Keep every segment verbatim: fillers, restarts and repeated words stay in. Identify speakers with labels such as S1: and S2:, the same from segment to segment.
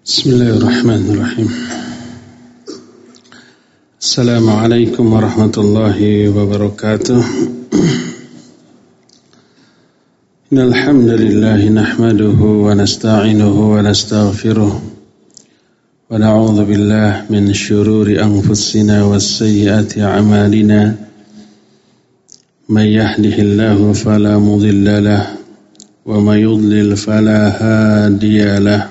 S1: Bismillahirrahmanirrahim. Assalamualaikum warahmatullahi wabarakatuh. Innal hamdalillah nahmaduhu wa nasta'inuhu wa nastaghfiruh wa na'udzu billahi min shururi anfusina was sayyiati a'malina. May yahdihillahu fala mudilla lahu wa may yudlil fala hadiya lahu.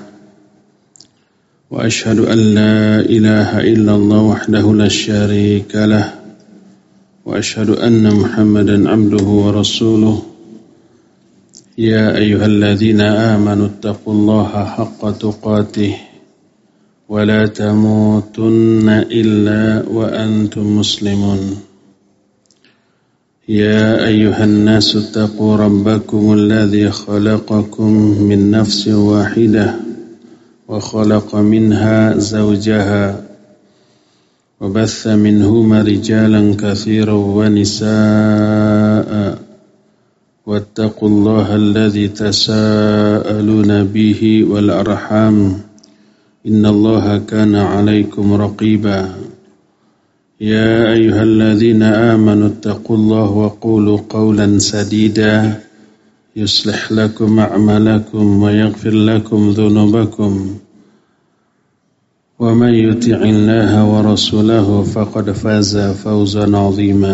S1: وأشهد أن لا إله إلا الله وحده لا شريك له وأشهد أن محمدا عبده ورسوله يا أيها الذين آمنوا اتقوا الله حق تقاته ولا تموتن إلا وأنتم مسلمون يا أيها الناس اتقوا ربكم الذي خلقكم من نفس واحدة وخلق منها زوجها وبث منهما رجالا كثيرا ونساء واتقوا الله الذي تساءلون به والأرحام إن الله كان عليكم رقيبا يا أيها الذين آمنوا اتقوا الله وقولوا قولا سديدا يصلح لكم أعمالكم ويغفر لكم ذنوبكم ومن يطع الله ورسوله فقد فاز فوزا عظيما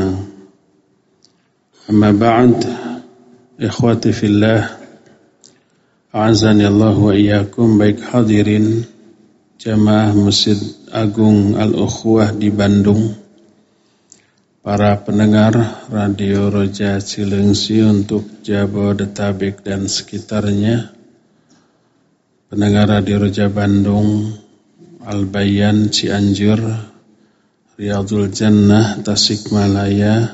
S1: أما بعد إخواتي في الله أعزني الله وإياكم. Baik hadirin jamaah Masjid Agung Al-Ukhuwah di Bandung, para pendengar Radio Roja Cilengsi untuk Jabodetabek dan sekitarnya, pendengar Radio Roja Bandung, Al-Bayan Cianjur, Riyadul Jannah Tasikmalaya,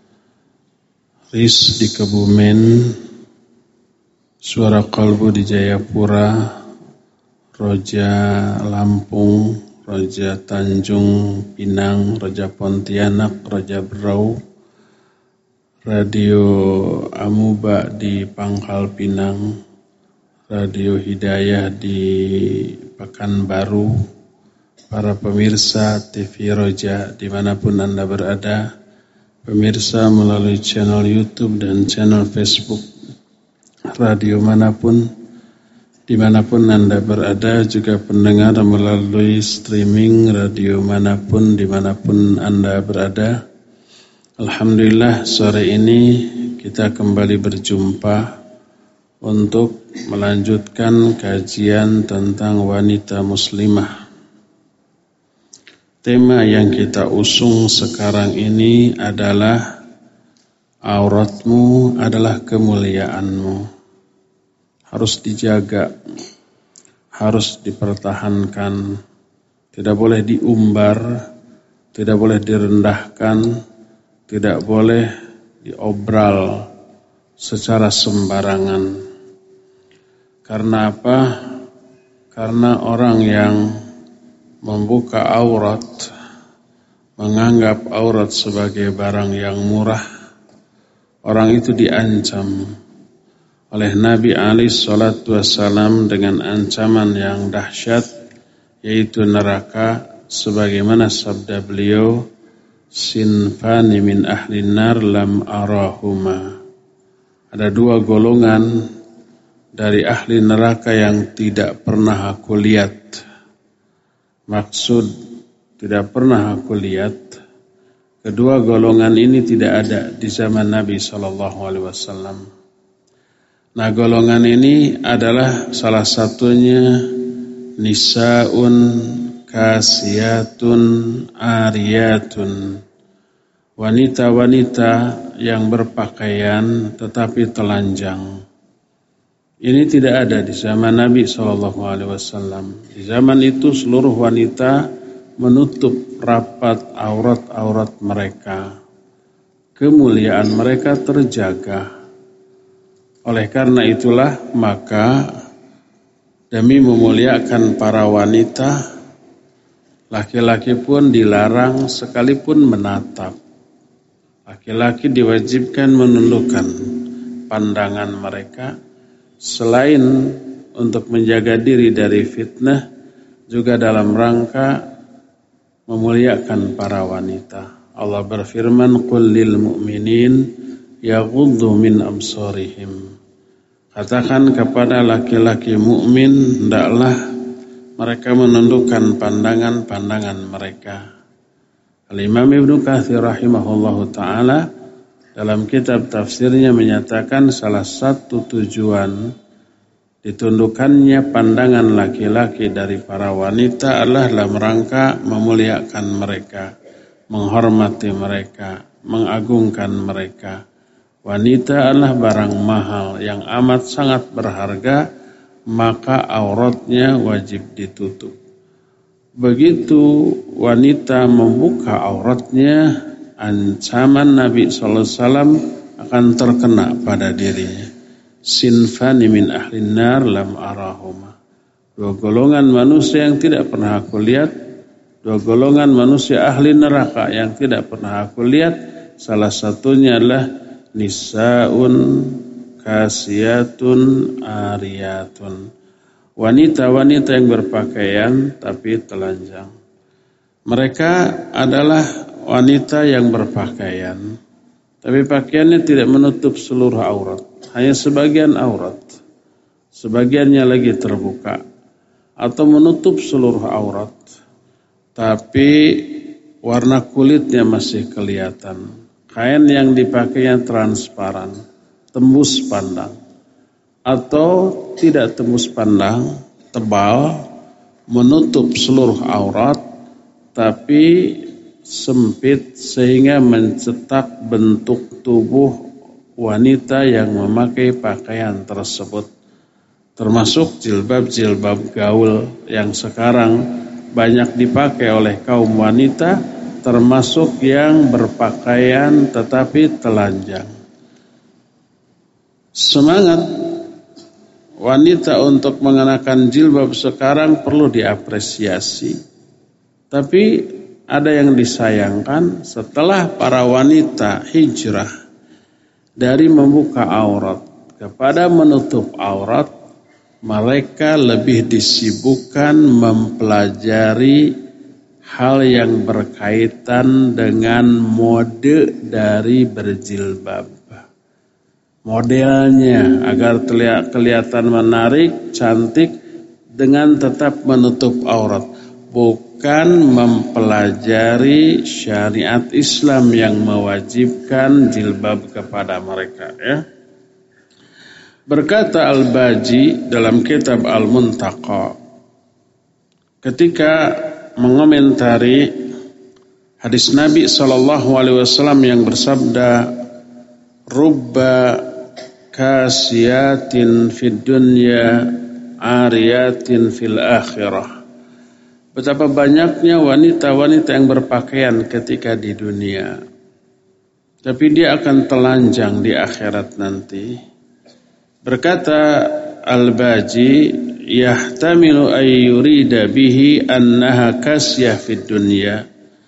S1: Ris di Kebumen, Suara Kalbu di Jayapura, Roja Lampung, Roja Tanjung Pinang, Roja Pontianak, Roja Berau, Radio Amuba di Pangkal Pinang, Radio Hidayah di Pekanbaru, para pemirsa T V Roja dimanapun Anda berada, pemirsa melalui channel YouTube dan channel Facebook radio manapun dimanapun Anda berada, juga pendengar melalui streaming radio manapun dimanapun Anda berada. Alhamdulillah, sore ini kita kembali berjumpa untuk melanjutkan kajian tentang wanita muslimah. Tema yang kita usung sekarang ini adalah auratmu adalah kemuliaanmu. Harus dijaga, harus dipertahankan, tidak boleh diumbar, tidak boleh direndahkan, tidak boleh diobral secara sembarangan. Karena apa? Karena orang yang membuka aurat, menganggap aurat sebagai barang yang murah, orang itu diancam oleh Nabi alaihi salatu wassalam dengan ancaman yang dahsyat, yaitu neraka, sebagaimana sabda beliau, sinfani min ahlin nar lam arahuma. Ada dua golongan dari ahli neraka yang tidak pernah aku lihat. Maksud tidak pernah aku lihat, kedua golongan ini tidak ada di zaman Nabi sallallahu alaihi wasallam. Nah, golongan ini adalah salah satunya nisaun kasiyatun ariyatun, wanita-wanita yang berpakaian tetapi telanjang. Ini tidak ada di zaman Nabi sallallahu alaihi wasallam. Di zaman itu seluruh wanita menutup rapat aurat-aurat mereka. Kemuliaan mereka terjaga. Oleh karena itulah maka demi memuliakan para wanita, laki-laki pun dilarang sekalipun menatap. Laki-laki diwajibkan menundukkan pandangan mereka selain untuk menjaga diri dari fitnah, juga dalam rangka memuliakan para wanita. Allah berfirman, "Qul lil mu'minin yaghuddu min absarihim." Katakan kepada laki-laki mukmin, hendaklah mereka menundukkan pandangan-pandangan mereka. Al-Imam Ibnu Katsir rahimahullahu taala dalam kitab tafsirnya menyatakan salah satu tujuan ditundukkannya pandangan laki-laki dari para wanita adalah dalam rangka memuliakan mereka, menghormati mereka, mengagungkan mereka. Wanita adalah barang mahal yang amat sangat berharga, maka auratnya wajib ditutup. Begitu wanita membuka auratnya, ancaman Nabi sallallahu alaihi wasallam akan terkena pada dirinya. Sinfani min ahlin nar lam arahuma. Dua golongan manusia yang tidak pernah aku lihat, dua golongan manusia ahli neraka yang tidak pernah aku lihat, salah satunya adalah nisaun kasiyatun ariyatun. Wanita-wanita yang berpakaian tapi telanjang. Mereka adalah wanita yang berpakaian, tapi pakaiannya tidak menutup seluruh aurat, hanya sebagian aurat, sebagiannya lagi terbuka, atau menutup seluruh aurat, tapi warna kulitnya masih kelihatan. Kain yang dipakainya transparan, tembus pandang, atau tidak tembus pandang, tebal, menutup seluruh aurat, tapi sempit sehingga mencetak bentuk tubuh wanita yang memakai pakaian tersebut. Termasuk jilbab-jilbab gaul yang sekarang banyak dipakai oleh kaum wanita, termasuk yang berpakaian tetapi telanjang. Semangat wanita untuk mengenakan jilbab sekarang perlu diapresiasi. Tapi ada yang disayangkan, setelah para wanita hijrah dari membuka aurat kepada menutup aurat, mereka lebih disibukkan mempelajari hal yang berkaitan dengan mode dari berjilbab. Modelnya agar terlihat kelihatan menarik, cantik dengan tetap menutup aurat. Bukan mempelajari syariat Islam yang mewajibkan jilbab kepada mereka, ya. Berkata Al-Baji dalam kitab Al-Muntaqa ketika mengomentari hadis Nabi sallallahu alaihi wasallam yang bersabda, "Rubba kasiyatin fid dunya, ariyatin fil akhirah." Betapa banyaknya wanita-wanita yang berpakaian ketika di dunia, tapi dia akan telanjang di akhirat nanti. Berkata Al-Baji, yahtamilu ay yurida bihi annaha kasyah fid dunya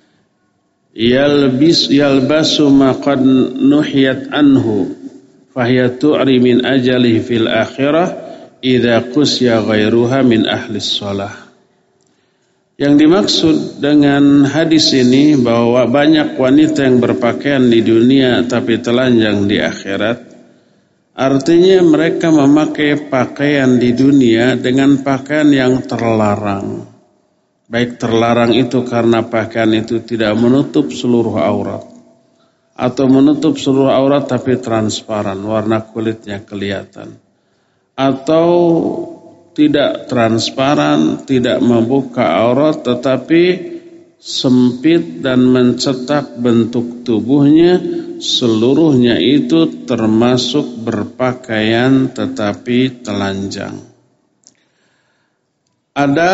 S1: yalbis yalbasu ma qad nuhiyat anhu fahiya tu'ri min ajalihi fil akhirah idza qusya ghairuha min ahli shalah. Yang dimaksud dengan hadis ini bahwa banyak wanita yang berpakaian di dunia tapi telanjang di akhirat, artinya mereka memakai pakaian di dunia dengan pakaian yang terlarang. Baik terlarang itu karena pakaian itu tidak menutup seluruh aurat, atau menutup seluruh aurat tapi transparan, warna kulitnya kelihatan, atau tidak transparan, tidak membuka aurat tetapi sempit dan mencetak bentuk tubuhnya, seluruhnya itu termasuk berpakaian tetapi telanjang. Ada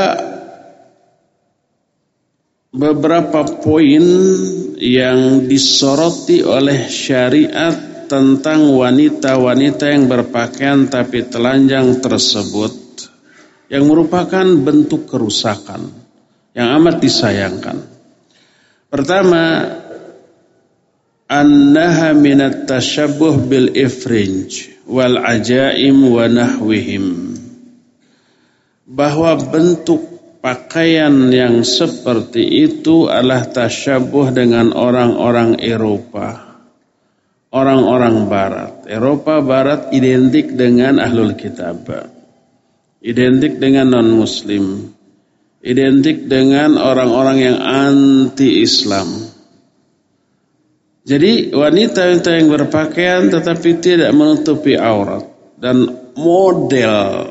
S1: beberapa poin yang disoroti oleh syariat tentang wanita-wanita yang berpakaian tapi telanjang tersebut, yang merupakan bentuk kerusakan yang amat disayangkan. Pertama, annaha minat tashabbuh bil ifrinj wal ajaim wa nahwihim, bahwa bentuk pakaian yang seperti itu adalah tasyabuh dengan orang-orang Eropa, orang-orang Barat. Eropa Barat identik dengan Ahlul Kitab, identik dengan non-Muslim, identik dengan orang-orang yang anti-Islam. Jadi wanita-wanita yang berpakaian tetapi tidak menutupi aurat dan model,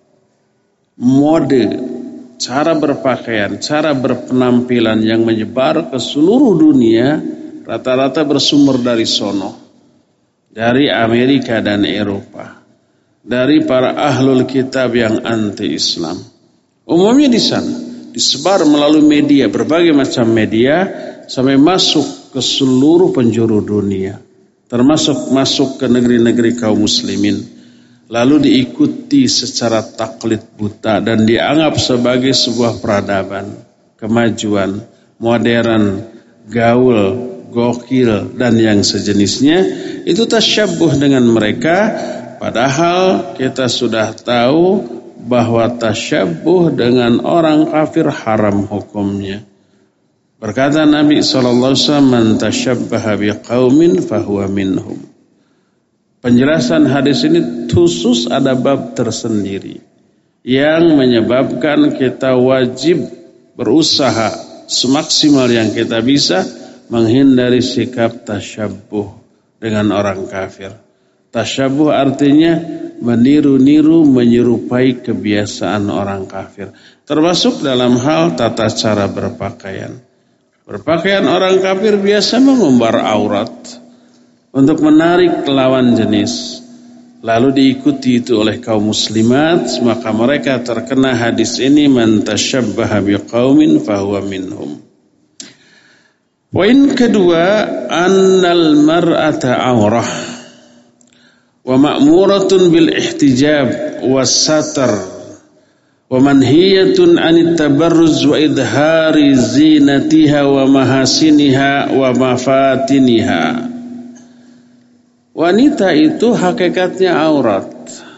S1: mode, cara berpakaian, cara berpenampilan yang menyebar ke seluruh dunia rata-rata bersumber dari sono, dari Amerika dan Eropa, dari para ahlul kitab yang anti-Islam. Umumnya di sana disebar melalui media, berbagai macam media, sampai masuk ke seluruh penjuru dunia, termasuk masuk ke negeri-negeri kaum muslimin, lalu diikuti secara taklid buta dan dianggap sebagai sebuah peradaban, kemajuan, modern, gaul, gokil dan yang sejenisnya. Itu tasyabuh dengan mereka, padahal kita sudah tahu bahwa tasyabuh dengan orang kafir haram hukumnya. Berkata Nabi shallallahu alaihi wasallam, "Man tashabbaha biqaumin fahuwa minhum." Penjelasan hadis ini khusus ada bab tersendiri yang menyebabkan kita wajib berusaha semaksimal yang kita bisa menghindari sikap tasyabbuh dengan orang kafir. Tasyabbuh artinya meniru-niru, menyerupai kebiasaan orang kafir, termasuk dalam hal tata cara berpakaian. Berpakaian orang kafir biasa mengumbar aurat untuk menarik lawan jenis, lalu diikuti itu oleh kaum muslimat, maka mereka terkena hadis ini, man tashabbaha biqaumin fahuwa minhum. Poin kedua, annal mar'ata aurah wa ma'muratun bil ihtijab was satar wa manhiyatun anit tabarruz wa idhari zinatiha wa mahasiniha wa mafatiniha. Wanita itu hakikatnya aurat.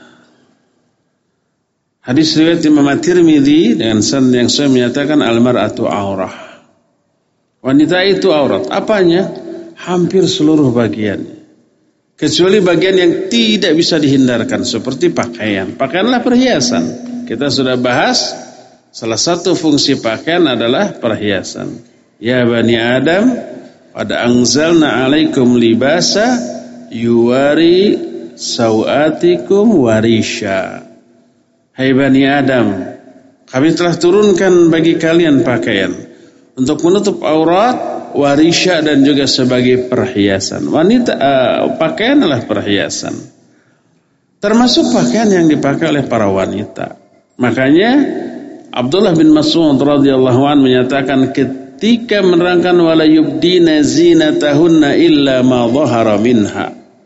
S1: Hadis riwayat Imam At-Tirmidzi dengan sanad yang sahih menyatakan al-mar'atu aurah. Wanita itu aurat. Apanya? Hampir seluruh bagiannya, kecuali bagian yang tidak bisa dihindarkan seperti pakaian. Pakaianlah perhiasan. Kita sudah bahas salah satu fungsi pakaian adalah perhiasan. Ya bani Adam, qad anzalna 'alaikum libasa yuwari sawatikum warisha. Hai bani Adam, kami telah turunkan bagi kalian pakaian untuk menutup aurat, warisha dan juga sebagai perhiasan. Wanita uh, pakaian adalah perhiasan, termasuk pakaian yang dipakai oleh para wanita. Makanya Abdullah bin Mas'ud radhiyallahu anhu menyatakan ketika menerangkan wala yubdina zinatahunna illa ma dhahara minha.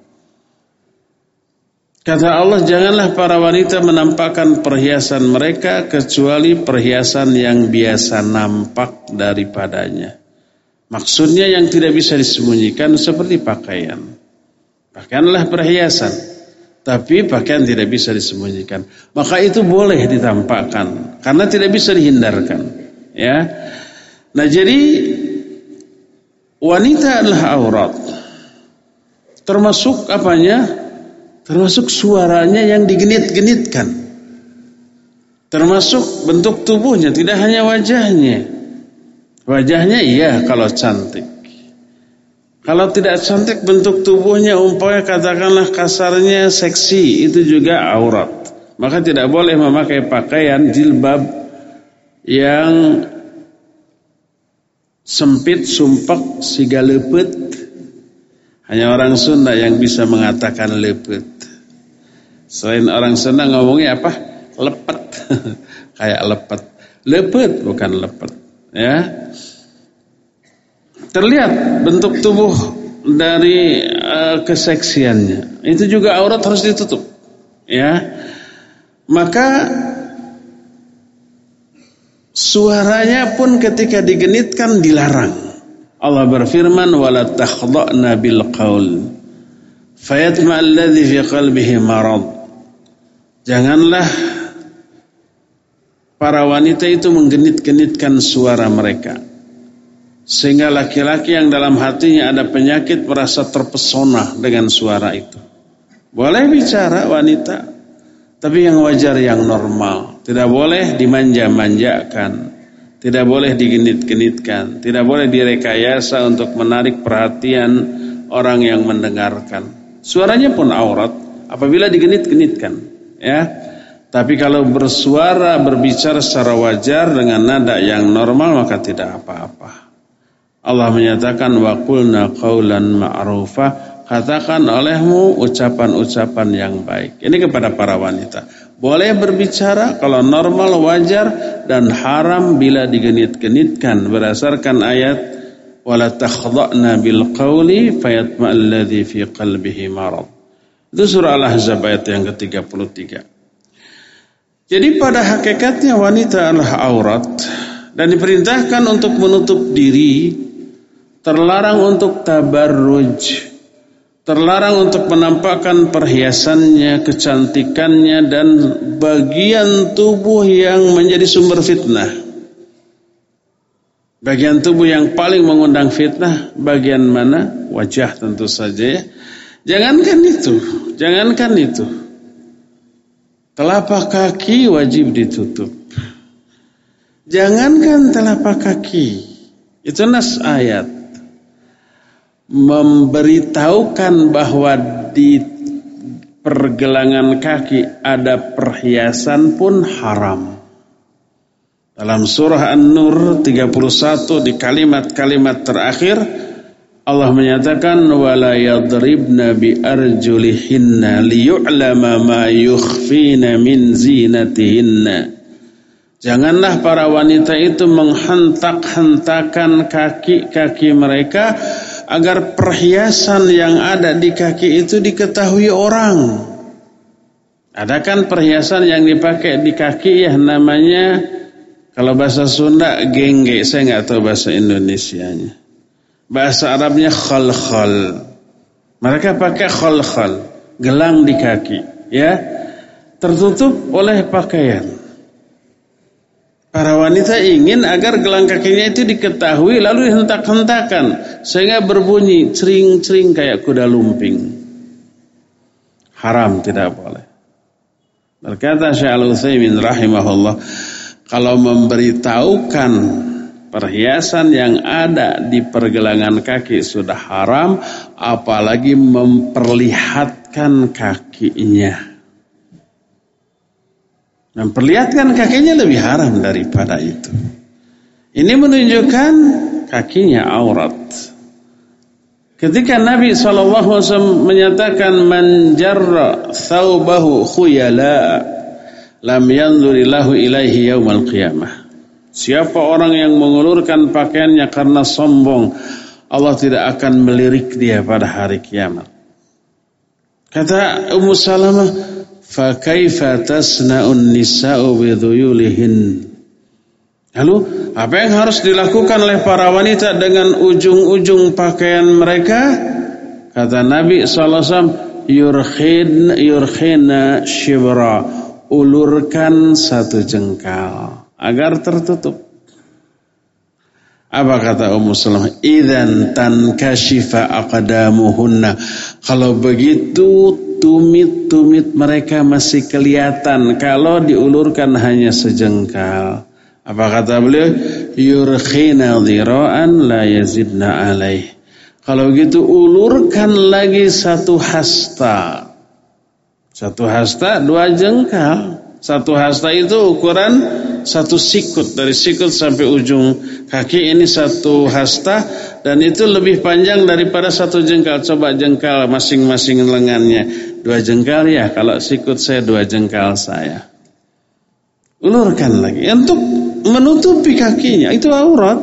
S1: Kata Allah, janganlah para wanita menampakkan perhiasan mereka kecuali perhiasan yang biasa nampak daripadanya. Maksudnya yang tidak bisa disembunyikan seperti pakaian. Pakaianlah perhiasan, tapi pakaian tidak bisa disembunyikan. Maka itu boleh ditampakkan karena tidak bisa dihindarkan, ya. Nah, jadi wanita adalah aurat. Termasuk apanya? Termasuk suaranya yang digenit-genitkan. Termasuk bentuk tubuhnya, tidak hanya wajahnya. Wajahnya iya kalau cantik. Kalau tidak cantik bentuk tubuhnya, umpamanya katakanlah kasarnya seksi, itu juga aurat. Maka tidak boleh memakai pakaian jilbab yang sempit, sumpek, siga lepet. Hanya orang Sunda yang bisa mengatakan lepet. Selain orang Sunda ngomongnya apa? Lepet. Kayak lepet. Lepet bukan lepet, ya. Terlihat bentuk tubuh dari uh, keseksiannya. Itu juga aurat harus ditutup, ya. Maka suaranya pun ketika digenitkan dilarang. Allah berfirman, wala takhda'na bil qaul fayatma alladhi fi qalbihi marad. Janganlah para wanita itu menggenit-genitkan suara mereka, sehingga laki-laki yang dalam hatinya ada penyakit merasa terpesona dengan suara itu. Boleh bicara wanita, tapi yang wajar, yang normal. Tidak boleh dimanja-manjakan, tidak boleh digenit-genitkan, tidak boleh direkayasa untuk menarik perhatian orang yang mendengarkan. Suaranya pun aurat apabila digenit-genitkan, ya. Tapi kalau bersuara, berbicara secara wajar dengan nada yang normal, maka tidak apa-apa. Allah menyatakan wa qulna qaulan ma'rufa, katakan olehmu ucapan-ucapan yang baik. Ini kepada para wanita. Boleh berbicara kalau normal, wajar, dan haram bila digenit-genitkan berdasarkan ayat wala takhda'na bil qawli fayatma'alladzi fi qalbihi marad. Itu surah Al-Ahzab ayat yang ke tiga puluh tiga. Jadi pada hakikatnya wanita adalah aurat dan diperintahkan untuk menutup diri, terlarang untuk tabarruj, terlarang untuk menampakkan perhiasannya, kecantikannya, dan bagian tubuh yang menjadi sumber fitnah. Bagian tubuh yang paling mengundang fitnah bagian mana? Wajah tentu saja, ya. Jangankan itu, jangankan itu. Telapak kaki wajib ditutup. Jangankan telapak kaki, itu nas ayat memberitahukan bahwa di pergelangan kaki ada perhiasan pun haram. Dalam surah An-Nur tiga puluh satu di kalimat-kalimat terakhir Allah menyatakan wala yadribna bi arjulihinna liyu'lama ma yukhfina min zinatihinna. Janganlah para wanita itu menghentak-hentakan kaki-kaki mereka agar perhiasan yang ada di kaki itu diketahui orang. Ada kan perhiasan yang dipakai di kaki, ya, namanya kalau bahasa Sunda gengge, saya nggak tahu bahasa Indonesianya. Bahasa Arabnya khal-khal. Mereka pakai khal-khal, gelang di kaki, ya, tertutup oleh pakaian. Para wanita ingin agar gelang kakinya itu diketahui lalu dihentak-hentakan sehingga berbunyi cering-cering kayak kuda lumping. Haram, tidak boleh. Berkata Syekh Al-Utsaimin rahimahullah, kalau memberitahukan perhiasan yang ada di pergelangan kaki sudah haram, apalagi memperlihatkan kakinya. Memperlihatkan kakinya lebih haram daripada itu. Ini menunjukkan kakinya aurat. Ketika Nabi shallallahu alaihi wasallam menyatakan man jarra thawbahu khuyala lam yanzurillahu ilaihi yaumal qiyamah. Siapa orang yang mengulurkan pakaiannya karena sombong, Allah tidak akan melirik dia pada hari kiamat. Kata Ummu Salamah, fa kaifa tasna'un nisa'u bidhuyulihin. Lalu apa yang harus dilakukan oleh para wanita dengan ujung-ujung pakaian mereka? Kata Nabi sallallahu alaihi wasallam, yurkhin yurkhina shibra, ulurkan satu jengkal agar tertutup. Apa kata Ummu Salamah? Idzan tankashifa aqdamuhunna. Kalau begitu tumit-tumit mereka masih kelihatan kalau diulurkan hanya sejengkal. Apa kata beliau? Yurkhina dhira'an la yazidna alaih. Kalau gitu ulurkan lagi satu hasta. Satu hasta dua jengkal. Satu hasta itu ukuran satu sikut, dari sikut sampai ujung kaki ini satu hasta, dan itu lebih panjang daripada satu jengkal. Coba jengkal masing-masing lengannya dua jengkal, ya, kalau sikut saya dua jengkal saya. Ulurkan lagi untuk menutupi kakinya, itu aurat.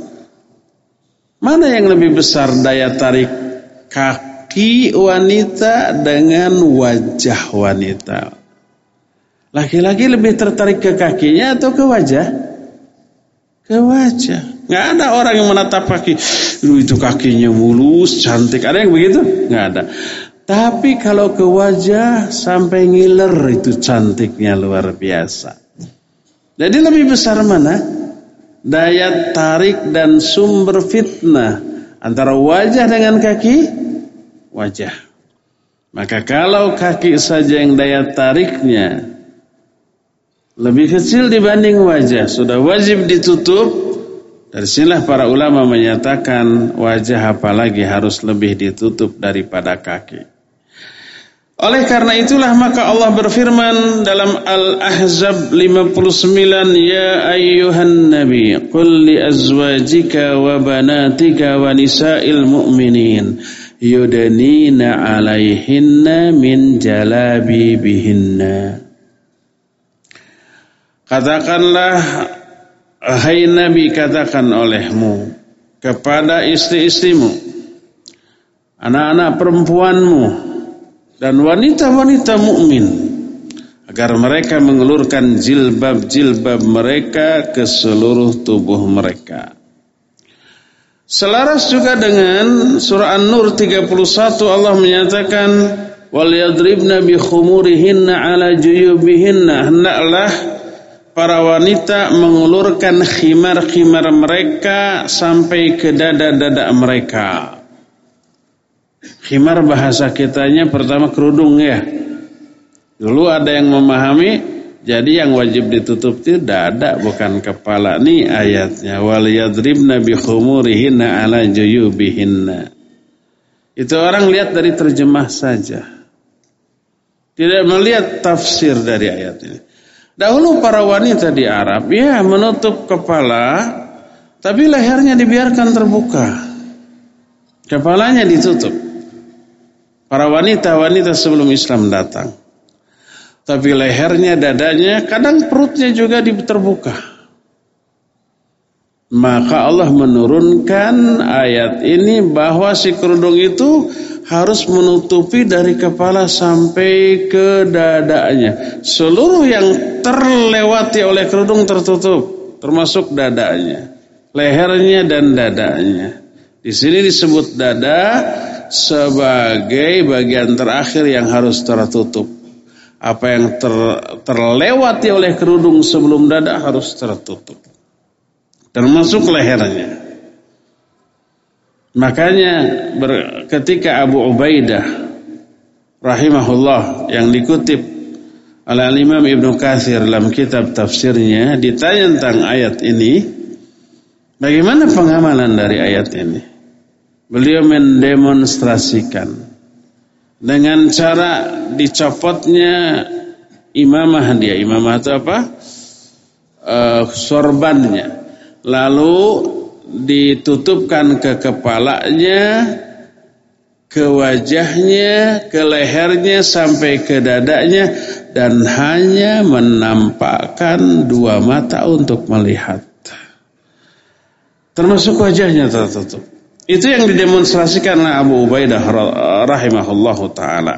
S1: Mana yang lebih besar daya tarik kaki wanita dengan wajah wanita? Laki-laki lebih tertarik ke kakinya atau ke wajah? Ke wajah. Nggak ada orang yang menatap kaki, Duh, itu kakinya mulus, cantik. Ada yang begitu? Nggak ada. Tapi kalau ke wajah sampai ngiler, itu cantiknya luar biasa. Jadi lebih besar mana daya tarik dan sumber fitnah antara wajah dengan kaki? Wajah. Maka kalau kaki saja yang daya tariknya lebih kecil dibanding wajah, sudah wajib ditutup. Dari sinilah para ulama menyatakan wajah apalagi harus lebih ditutup daripada kaki. Oleh karena itulah maka Allah berfirman dalam Al-Ahzab lima puluh sembilan, ya ayyuhan nabi qul li azwajika wa banatika wa nisa'il mu'minin yudanina 'alaihinna min jalabibihinna. Katakanlah, hai Nabi, katakan olehmu kepada istri-istrimu, anak-anak perempuanmu, dan wanita-wanita mukmin agar mereka mengulurkan jilbab-jilbab mereka ke seluruh tubuh mereka. Selaras juga dengan surah An-Nur tiga puluh satu, Allah menyatakan wal yadribna bi khumurihinna ala juyubihinna, hendaklah para wanita mengulurkan khimar-khimar mereka sampai ke dada-dada mereka. Khimar bahasa kitanya pertama kerudung ya. Dulu ada yang memahami jadi yang wajib ditutup itu dada bukan kepala. Nih ayatnya wal yadribna bi khumurihinna ala juyubihinna. Itu orang lihat dari terjemah saja, tidak melihat tafsir dari ayat ini. Dahulu para wanita di Arab ya menutup kepala, tapi lehernya dibiarkan terbuka, kepalanya ditutup. Para wanita-wanita sebelum Islam datang, tapi lehernya, dadanya, kadang perutnya juga terbuka. Maka Allah menurunkan ayat ini bahwa si kerudung itu harus menutupi dari kepala sampai ke dadanya. Seluruh yang terlewati oleh kerudung tertutup, termasuk dadanya, lehernya dan dadanya. Di sini disebut dada sebagai bagian terakhir yang harus tertutup. Apa yang ter, terlewati oleh kerudung sebelum dada harus tertutup, termasuk lehernya. Makanya ber, ketika Abu Ubaidah rahimahullah yang dikutip oleh Imam Ibnu Katsir dalam kitab tafsirnya ditanya tentang ayat ini, bagaimana pengamalan dari ayat ini? Beliau mendemonstrasikan dengan cara dicopotnya imamah dia. Imamah itu apa? Uh, sorbannya. Lalu ditutupkan ke kepalanya, ke wajahnya, ke lehernya sampai ke dadanya, dan hanya menampakkan dua mata untuk melihat. Termasuk wajahnya tertutup. Itu yang didemonstrasikan oleh Abu Ubaidah rahimahullahu ta'ala.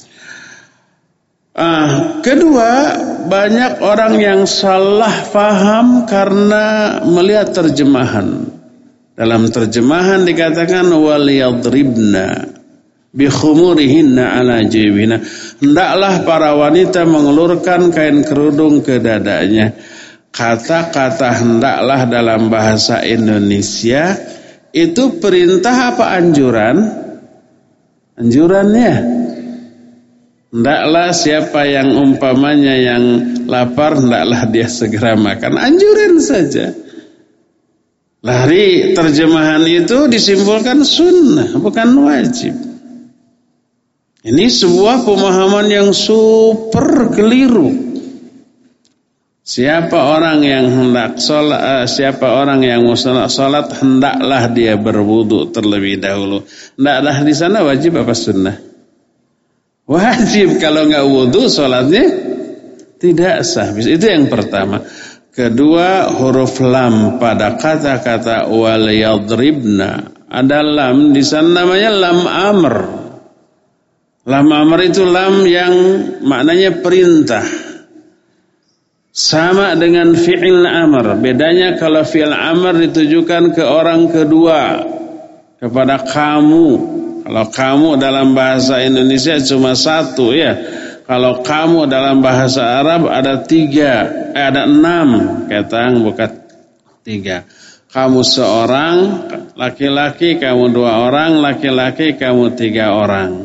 S1: Ah, kedua, banyak orang yang salah faham karena melihat terjemahan. Dalam terjemahan dikatakan wal yadribna bi khumurihinna ala jibina. Hendaklah para wanita mengulurkan kain kerudung ke dadanya. Kata-kata hendaklah dalam bahasa Indonesia itu perintah apa anjuran? Anjurannya. Hendaklah siapa yang umpamanya yang lapar, hendaklah dia segera makan. Anjuran saja. Dari terjemahan itu disimpulkan sunnah, bukan wajib. Ini sebuah pemahaman yang super keliru. Siapa orang yang hendak sholat, siapa orang yang mau sholat, hendaklah dia berwudu terlebih dahulu. Hendaklah di sana wajib apa sunnah? Wajib. Kalau nggak wudu sholatnya tidak sah. Itu yang pertama. Kedua, huruf lam pada kata-kata wal yadribna ada lam di sana namanya lam amr. Lam amr itu lam yang maknanya perintah. Sama dengan fi'il amr. Bedanya kalau fi'il amr ditujukan ke orang kedua, kepada kamu. Kalau kamu dalam bahasa Indonesia cuma satu ya. Kalau kamu dalam bahasa Arab ada tiga, eh, ada enam, ketang bukan tiga. Kamu seorang laki-laki, kamu dua orang laki-laki, kamu tiga orang.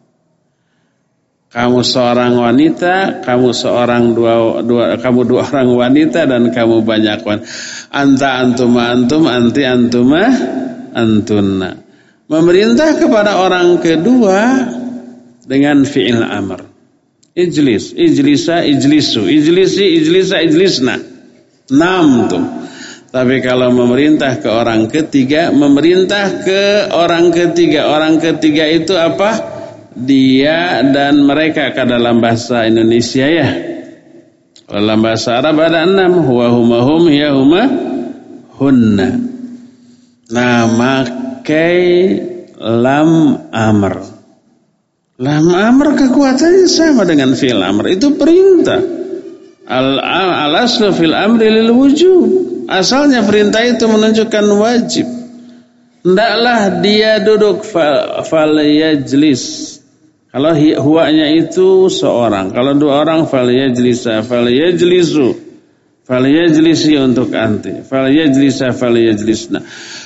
S1: Kamu seorang wanita, kamu seorang dua, dua kamu dua orang wanita dan kamu banyak wanita. Anta antuma antum, anti antuma antunna. Memerintah kepada orang kedua dengan fi'il amr. Ijlis, ijlisa, ijlisu, ijlisi, ijlisa, ijlisna. Enam tuh. Tapi kalau memerintah ke orang ketiga, memerintah ke orang ketiga. Orang ketiga itu apa? Dia dan mereka ke dalam bahasa Indonesia ya. Dalam bahasa Arab ada enam. Huwa huma hum ya huma hunna. Nah, makai lam amr. Lam amr kekuatannya sama dengan fi'il amr. Itu perintah. Al-aslu fil amri lil wujub. Asalnya perintah itu menunjukkan wajib. Hendaklah dia duduk fal yajlis. Kalau huwanya itu seorang, kalau dua orang fal yajlisa, fal yajlisu, fal yajlisi untuk anti, fal yajlisa, fal yajlisna.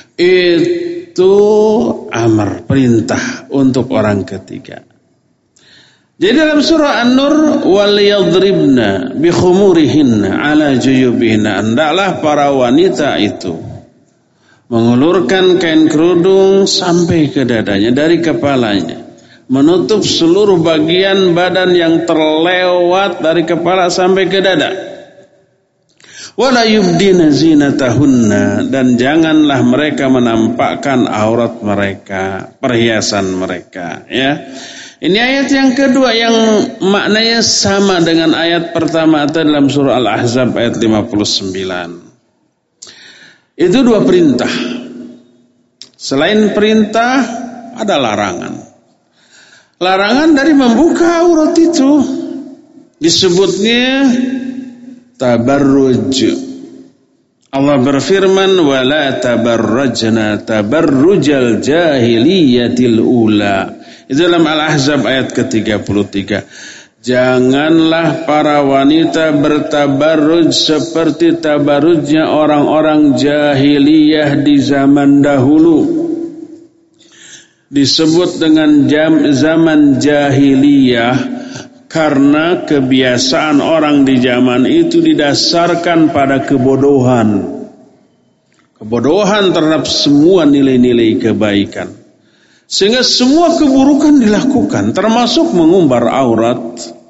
S1: Itu amar, perintah untuk orang ketiga. Jadi dalam surah An-Nur, wal yadribna bi khumurihinna ala juyubihinna, hendaklah para wanita itu mengulurkan kain kerudung sampai ke dadanya, dari kepalanya, menutup seluruh bagian badan yang terlewat dari kepala sampai ke dada. Wala yubdina zinatahunna, dan janganlah mereka menampakkan aurat mereka, perhiasan mereka, ya. Ini ayat yang kedua yang maknanya sama dengan ayat pertama atau dalam surah Al-Ahzab ayat lima puluh sembilan. Itu dua perintah. Selain perintah ada larangan. Larangan dari membuka aurat itu disebutnya tabarruj. Allah berfirman, wala tabarrajna tabarrujal jahiliyatil ula. Itu dalam Al-Ahzab ayat ke tiga puluh tiga. Janganlah para wanita bertabarruj seperti tabarrujnya orang-orang jahiliyah di zaman dahulu. Disebut dengan jam, zaman jahiliyah karena kebiasaan orang di zaman itu didasarkan pada kebodohan. Kebodohan terhadap semua nilai-nilai kebaikan. Sehingga semua keburukan dilakukan, termasuk mengumbar aurat.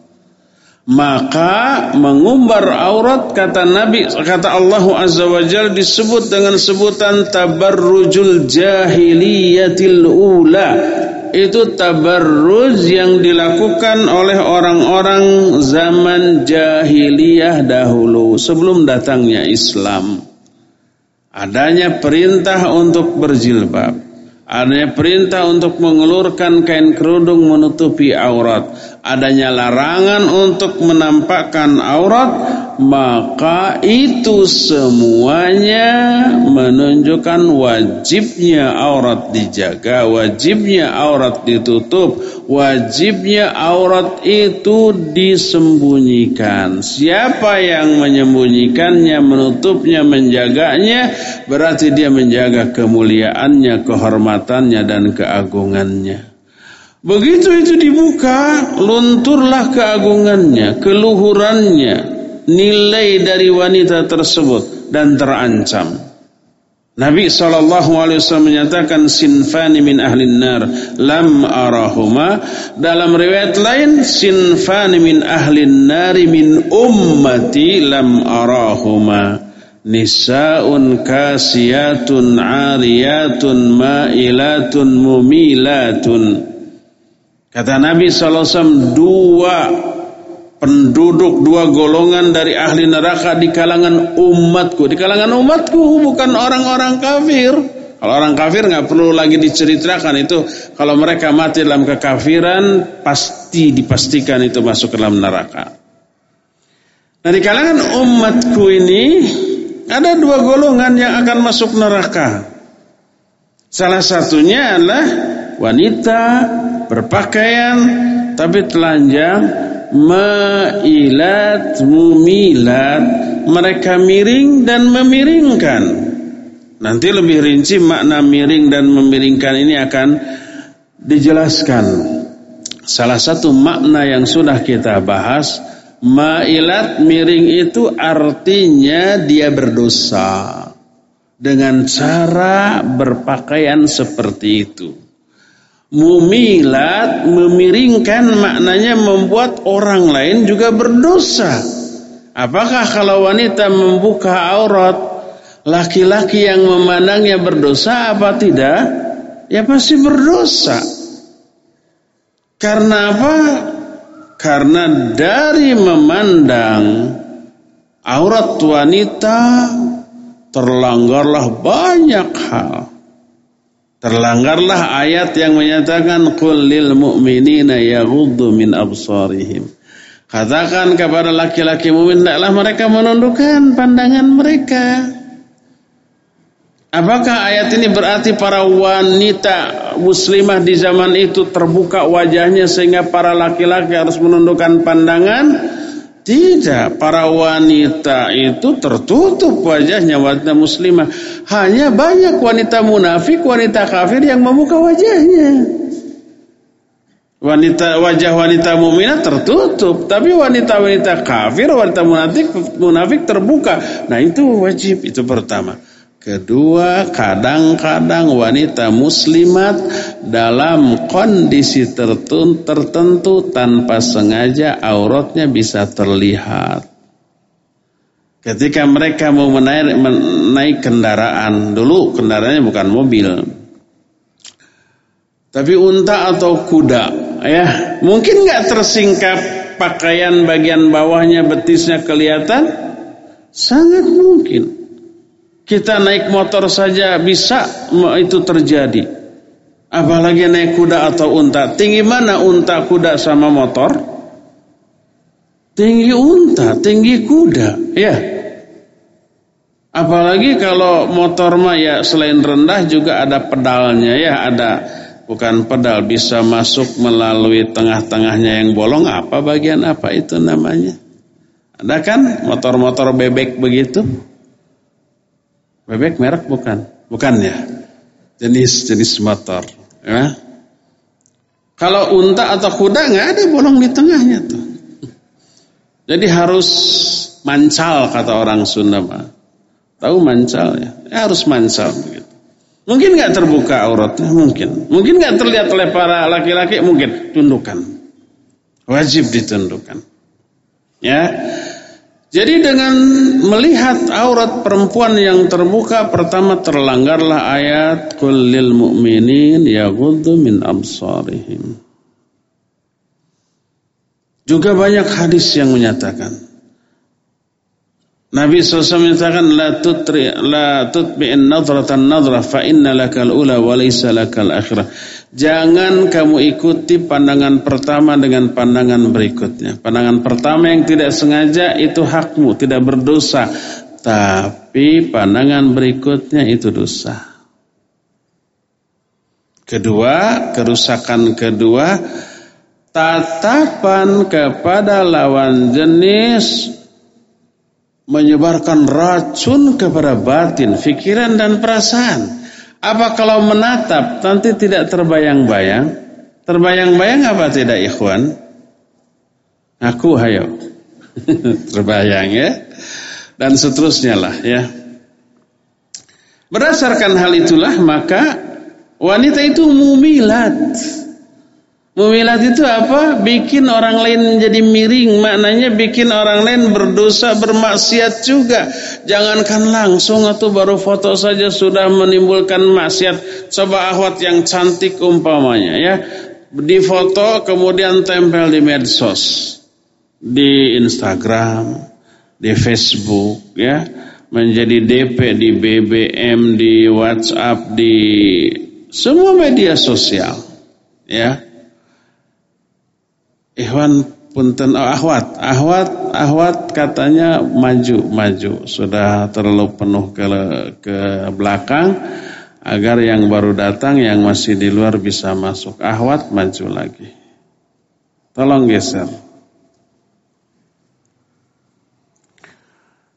S1: Maka mengumbar aurat, kata Nabi, kata Allah Azza wa Jalla, disebut dengan sebutan tabarrujul jahiliyatil ula. Itu tabarruj yang dilakukan oleh orang-orang zaman jahiliyah dahulu, sebelum datangnya Islam. Adanya perintah untuk berjilbab, adanya perintah untuk mengulurkan kain kerudung menutupi aurat, adanya larangan untuk menampakkan aurat, maka itu semuanya menunjukkan wajibnya aurat dijaga, wajibnya aurat ditutup, wajibnya aurat itu disembunyikan. Siapa yang menyembunyikannya, menutupnya, menjaganya, berarti dia menjaga kemuliaannya, kehormatannya, dan keagungannya. Begitu itu dibuka, lunturlah keagungannya, keluhurannya, nilai dari wanita tersebut, dan terancam. Nabi shallallahu alaihi wasallam menyatakan, sinfani min ahlin nar lam arahuma. Dalam riwayat lain, sinfani min ahlin nari min ummati lam arahuma. Nisa'un kasiyatun ariyatun ma'ilatun mumilatun. Kata Nabi shallallahu alaihi wasallam, dua penduduk, dua golongan dari ahli neraka di kalangan umatku. Di kalangan umatku, bukan orang-orang kafir. Kalau orang kafir nggak perlu lagi diceritakan, itu kalau mereka mati dalam kekafiran pasti dipastikan itu masuk ke dalam neraka. Nah, di kalangan umatku ini ada dua golongan yang akan masuk neraka. Salah satunya adalah wanita berpakaian tapi telanjang, mailat, mumilat, mereka miring dan memiringkan. Nanti lebih rinci makna miring dan memiringkan ini akan dijelaskan. Salah satu makna yang sudah kita bahas, mailat, miring itu artinya dia berdosa dengan cara berpakaian seperti itu. Mumilat, memiringkan, maknanya membuat orang lain juga berdosa. Apakah kalau wanita membuka aurat, laki-laki yang memandangnya berdosa apa tidak? Ya pasti berdosa. Karena apa? Karena dari memandang aurat wanita terlanggarlah banyak hal. Terlanggarlah ayat yang menyatakan qul lil mu'minina yaghuddu min absarihim. Katakan kepada laki-laki mukmin hendaklah mereka menundukkan pandangan mereka. Apakah ayat ini berarti para wanita muslimah di zaman itu terbuka wajahnya sehingga para laki-laki harus menundukkan pandangan? Tidak, para wanita itu tertutup wajahnya, wanita muslimah. Hanya banyak wanita munafik, wanita kafir yang membuka wajahnya. Wanita wajah wanita mukminah tertutup, tapi wanita-wanita kafir, wanita munafik, munafik terbuka. Nah, itu wajib, itu pertama. Kedua, kadang-kadang wanita muslimat dalam kondisi tertentu, tertentu tanpa sengaja auratnya bisa terlihat. Ketika mereka mau menaik, menaik kendaraan, dulu kendaraannya bukan mobil, tapi unta atau kuda, ya mungkin nggak tersingkap pakaian bagian bawahnya, betisnya kelihatan, sangat mungkin. Kita naik motor saja bisa itu terjadi. Apalagi naik kuda atau unta. Tinggi mana unta, kuda sama motor? Tinggi unta, tinggi kuda, ya. Apalagi kalau motor mah ya selain rendah juga ada pedalnya, ya ada, bukan pedal, bisa masuk melalui tengah-tengahnya yang bolong, apa bagian apa itu namanya? Ada kan motor-motor bebek begitu? Bebek merek bukan? Bukan ya. Jenis-jenis motor. Ya. Kalau unta atau kuda nggak ada bolong di tengahnya tuh. Jadi harus mancal kata orang Sunda mah. Tahu mancal ya? Ya harus mancal begitu. Mungkin nggak terbuka auratnya, mungkin. Mungkin nggak terlihat oleh para laki-laki, mungkin. Tundukkan. Wajib ditundukkan. Ya. Jadi dengan melihat aurat perempuan yang terbuka, pertama terlanggarlah ayat qul lil mu'minin yaghuddu min absarihim. Juga banyak hadis yang menyatakan, Nabi shallallahu alaihi wasallam menyatakan la tutri la tutbi'in nadratan nadrah fa inna lakal ula wa laysa lakal akhirah. Jangan kamu ikuti pandangan pertama dengan pandangan berikutnya. Pandangan pertama yang tidak sengaja itu hakmu, tidak berdosa. Tapi pandangan berikutnya itu dosa. Kedua, kerusakan kedua, tatapan kepada lawan jenis menyebarkan racun kepada batin, pikiran dan perasaan. Apa kalau menatap nanti tidak terbayang-bayang? Terbayang-bayang apa tidak, ikhwan? Aku hayo. Terbayang ya. Dan seterusnya lah ya. Berdasarkan hal itulah maka wanita itu mumilat. Mumilat itu apa? Bikin orang lain menjadi miring. Maknanya bikin orang lain berdosa, bermaksiat juga. Jangankan langsung atau baru foto saja sudah menimbulkan maksiat. Coba akhwat yang cantik umpamanya ya, di foto kemudian tempel di medsos, di Instagram, di Facebook ya, menjadi D P di B B M, di WhatsApp, di semua media sosial ya. Ikhwan punten, oh, ahwat, ahwat, ahwat katanya maju, maju, sudah terlalu penuh ke ke belakang agar yang baru datang, yang masih di luar bisa masuk. Ahwat maju lagi, tolong geser,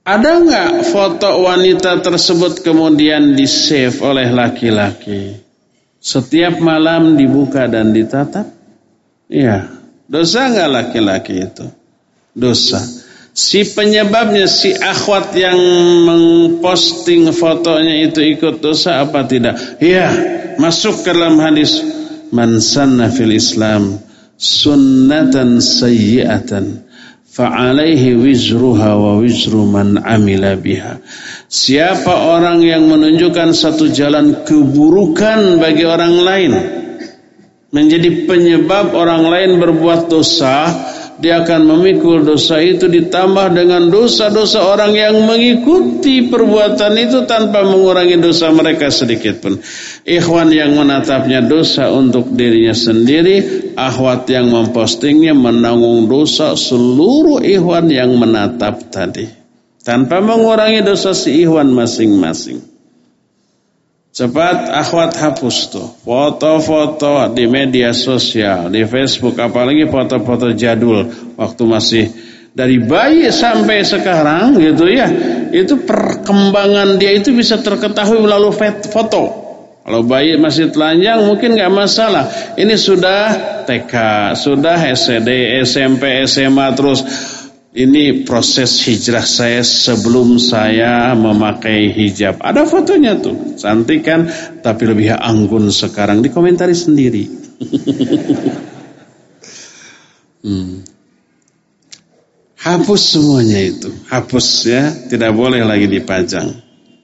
S1: Ada nggak foto wanita tersebut kemudian di-save oleh laki-laki? Setiap malam dibuka dan ditatap? Iya. Dosa nggak laki-laki itu? Dosa. Si penyebabnya, si akhwat yang memposting fotonya itu ikut dosa apa tidak? Iya. Masuk ke dalam hadis. Man sanna fil Islam sunnatan sayyi'atan fa'alaihi wizruha wa wizru man amila biha. Siapa orang yang menunjukkan satu jalan keburukan bagi orang lain, menjadi penyebab orang lain berbuat dosa, dia akan memikul dosa itu ditambah dengan dosa-dosa orang yang mengikuti perbuatan itu tanpa mengurangi dosa mereka sedikit pun. Ikhwan yang menatapnya dosa untuk dirinya sendiri, akhwat yang mempostingnya menanggung dosa seluruh ikhwan yang menatap tadi, tanpa mengurangi dosa si ikhwan masing-masing. Cepat akhwat hapus tuh foto-foto di media sosial, di Facebook, apalagi foto-foto jadul waktu masih dari bayi sampai sekarang gitu ya. Itu perkembangan dia itu bisa terketahui melalui foto. Kalau bayi masih telanjang mungkin nggak masalah. Ini sudah T K, sudah S D, S M P, S M A, terus ini proses hijrah saya sebelum saya memakai hijab. Ada fotonya tuh, cantik kan, tapi lebih anggun sekarang. Dikomentari sendiri. hmm. Hapus semuanya itu, hapus ya, tidak boleh lagi dipajang.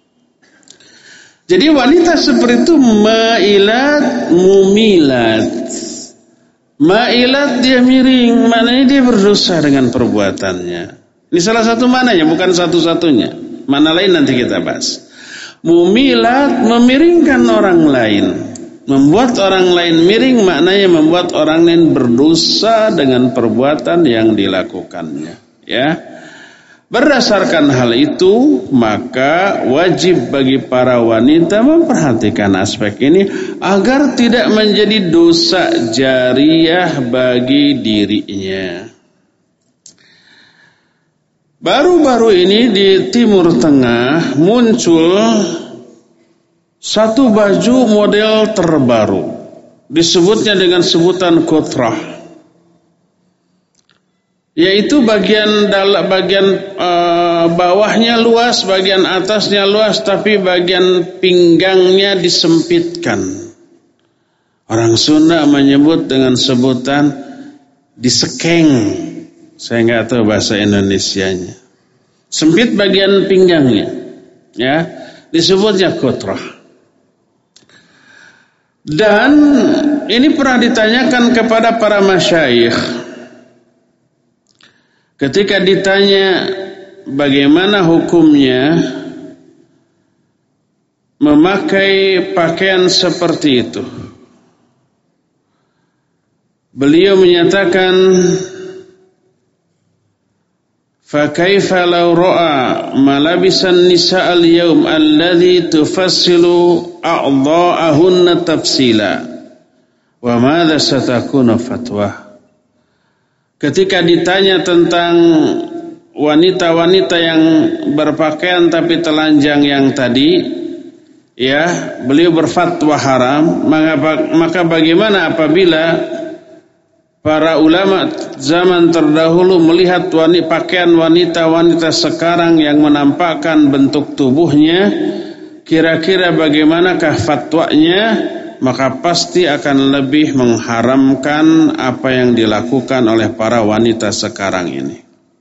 S1: Jadi wanita seperti itu mailat, mumilat. Mailat dia miring, maknanya dia berdosa dengan perbuatannya. Ini salah satu mananya, bukan satu-satunya. Mana lain nanti kita bahas. Mumilat, memiringkan orang lain. Membuat orang lain miring, maknanya membuat orang lain berdosa dengan perbuatan yang dilakukannya. Ya. Berdasarkan hal itu, maka wajib bagi para wanita memperhatikan aspek ini agar tidak menjadi dosa jariyah bagi dirinya. Baru-baru ini di Timur Tengah muncul satu baju model terbaru, disebutnya dengan sebutan kotrah. Yaitu bagian dalam bagian uh, bawahnya luas, bagian atasnya luas, tapi bagian pinggangnya disempitkan. Orang Sunda menyebut dengan sebutan disekeng. Saya nggak tahu bahasa Indonesianya. Sempit bagian pinggangnya, ya, disebutnya kotrah. Dan ini pernah ditanyakan kepada para masyayikh. Ketika ditanya bagaimana hukumnya memakai pakaian seperti itu, beliau menyatakan, fa kaifa law ra'a malabisan nisa al-yawm alladhi tufassilu a'dha'ahunna tafsila wa madza satakunu fatwa. Ketika ditanya tentang wanita-wanita yang berpakaian tapi telanjang yang tadi, ya, beliau berfatwa haram. Maka, maka bagaimana apabila para ulama zaman terdahulu melihat wanita, pakaian wanita-wanita sekarang yang menampakkan bentuk tubuhnya, kira-kira bagaimanakah fatwanya? Maka pasti akan lebih mengharamkan apa yang dilakukan oleh para wanita sekarang ini.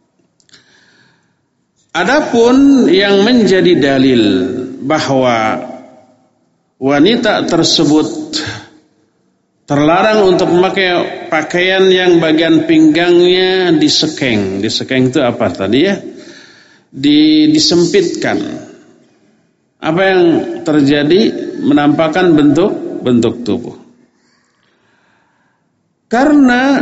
S1: Adapun yang menjadi dalil bahwa wanita tersebut terlarang untuk memakai pakaian yang bagian pinggangnya disekeng. Disekeng itu apa tadi ya? Di, disempitkan. Apa yang terjadi? Menampakkan bentuk bentuk tubuh. Karena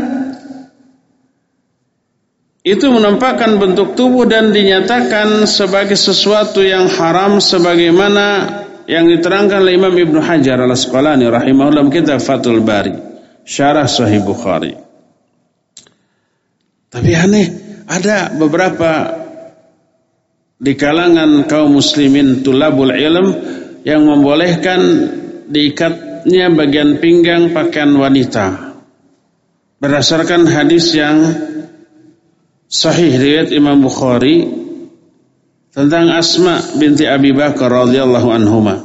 S1: itu menampakkan bentuk tubuh dan dinyatakan sebagai sesuatu yang haram sebagaimana yang diterangkan oleh Imam Ibnu Hajar Al-Asqalani rahimahullah kitab Fathul Bari, syarah Sahih Bukhari. Tapi aneh, ada beberapa di kalangan kaum muslimin tulabul ilm yang membolehkan diikatnya bagian pinggang pakaian wanita berdasarkan hadis yang sahih riwayat Imam Bukhari tentang Asma binti Abi Bakar radhiyallahu anhuma.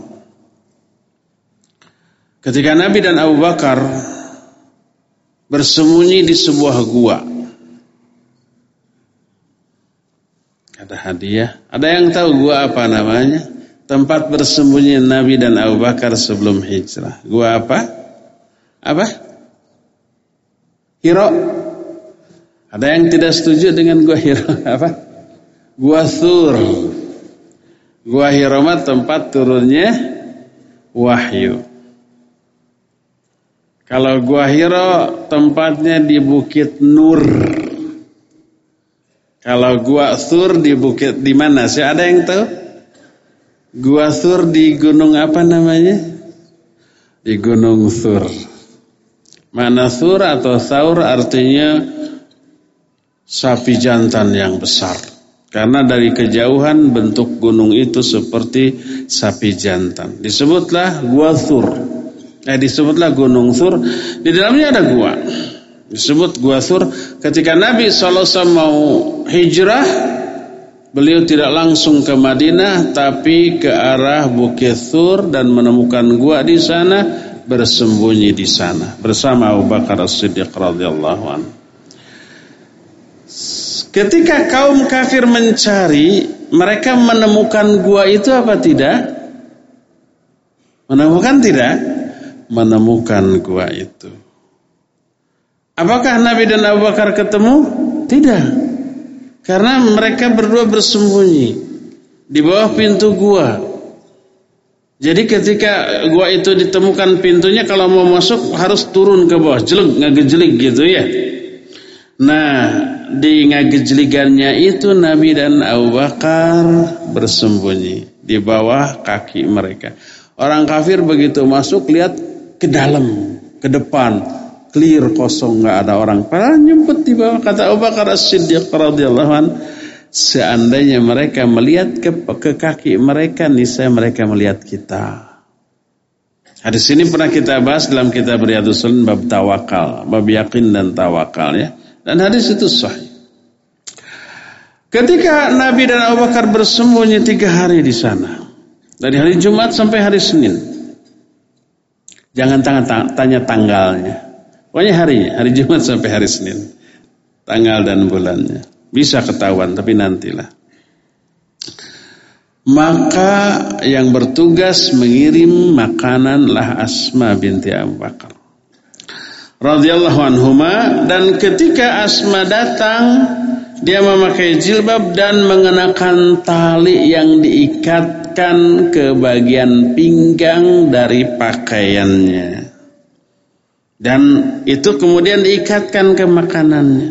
S1: Ketika Nabi dan Abu Bakar bersembunyi di sebuah gua, ada hadiah. Ada yang tahu gua apa namanya? Tempat bersembunyi Nabi dan Abu Bakar sebelum hijrah. Gua apa? Apa? Hira. Ada yang tidak setuju dengan gua Hira? Apa? Gua Thur. Gua Hira mah tempat turunnya wahyu. Kalau Gua Hira tempatnya di Bukit Nur. Kalau Gua Thur di bukit di mana? Sih ada yang tahu? Gua Thur di gunung apa namanya? Di Gunung Thur. Mana Thur atau Thaur artinya sapi jantan yang besar. Karena dari kejauhan bentuk gunung itu seperti sapi jantan. Disebutlah Gua Thur. Eh, disebutlah Gunung Thur. Di dalamnya ada gua. Disebut Gua Thur. Ketika Nabi shallallahu alaihi wasallam mau hijrah, beliau tidak langsung ke Madinah, tapi ke arah Bukit Thur dan menemukan gua di sana, bersembunyi di sana bersama Abu Bakar As-Siddiq radhiyallahu anhu. Ketika kaum kafir mencari, mereka menemukan gua itu apa tidak? Menemukan tidak? Menemukan gua itu. Apakah Nabi dan Abu Bakar ketemu? Tidak. Karena mereka berdua bersembunyi di bawah pintu gua. Jadi ketika gua itu ditemukan pintunya, kalau mau masuk harus turun ke bawah, jelek, ngagejlik gitu ya. Nah, di ngagejligannya itu Nabi dan Abu Bakar bersembunyi di bawah kaki mereka. Orang kafir begitu masuk lihat ke dalam, ke depan, clear, kosong, nggak ada orang. Padahal nyempet di bawah. Kata Abu Bakar As-Siddiq radhiyallahu anhu, seandainya mereka melihat ke, ke kaki mereka, niscaya mereka melihat kita. Hadis ini pernah kita bahas dalam kitab Riyadhus Shalihin bab tawakal, bab yakin dan tawakal ya. Dan hadis itu sahih. Ketika Nabi dan Abu Bakar bersembunyi tiga hari di sana, dari hari Jumat sampai hari Senin. Jangan tanya tanggalnya. Pokoknya harinya, hari Jumat sampai hari Senin. Tanggal dan bulannya. Bisa ketahuan, tapi nantilah. Maka yang bertugas mengirim makananlah Asma binti Abu Bakar radhiyallahu anhuma. Dan ketika Asma datang, dia memakai jilbab dan mengenakan tali yang diikatkan ke bagian pinggang dari pakaiannya. Dan itu kemudian diikatkan ke makanannya.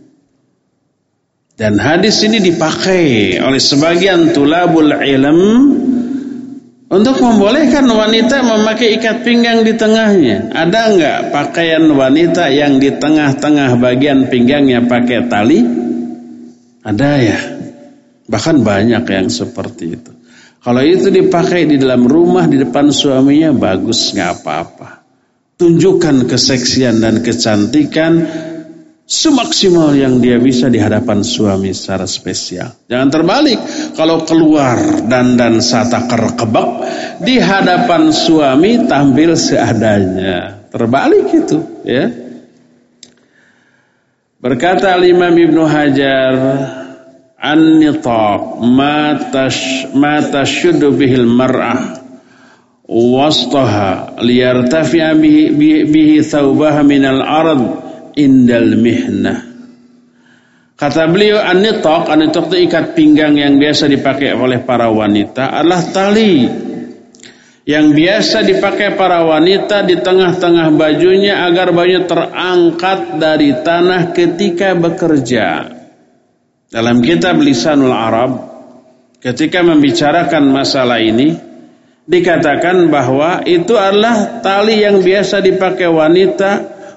S1: Dan hadis ini dipakai oleh sebagian tulabul ilm untuk membolehkan wanita memakai ikat pinggang di tengahnya. Ada enggak pakaian wanita yang di tengah-tengah bagian pinggangnya pakai tali? Ada ya. Bahkan banyak yang seperti itu. Kalau itu dipakai di dalam rumah di depan suaminya, bagus, enggak apa-apa. Tunjukkan keseksian dan kecantikan semaksimal yang dia bisa di hadapan suami secara spesial. Jangan terbalik. Kalau keluar dandan satakar kebak, di hadapan suami tampil seadanya. Terbalik itu ya. Berkata Imam Ibnu Hajar, an-nitaq ma tash ma tashuddu bihil mar'ah wastaha liyartafi'a bihi, bihi thawbaha minal ard indal mihnah. Kata beliau, an-nitaq, an-nitaq itu ikat pinggang yang biasa dipakai oleh para wanita adalah tali yang biasa dipakai para wanita di tengah-tengah bajunya agar bajunya terangkat dari tanah ketika bekerja. Dalam kitab Lisanul Arab, ketika membicarakan masalah ini, dikatakan bahwa itu adalah tali yang biasa dipakai wanita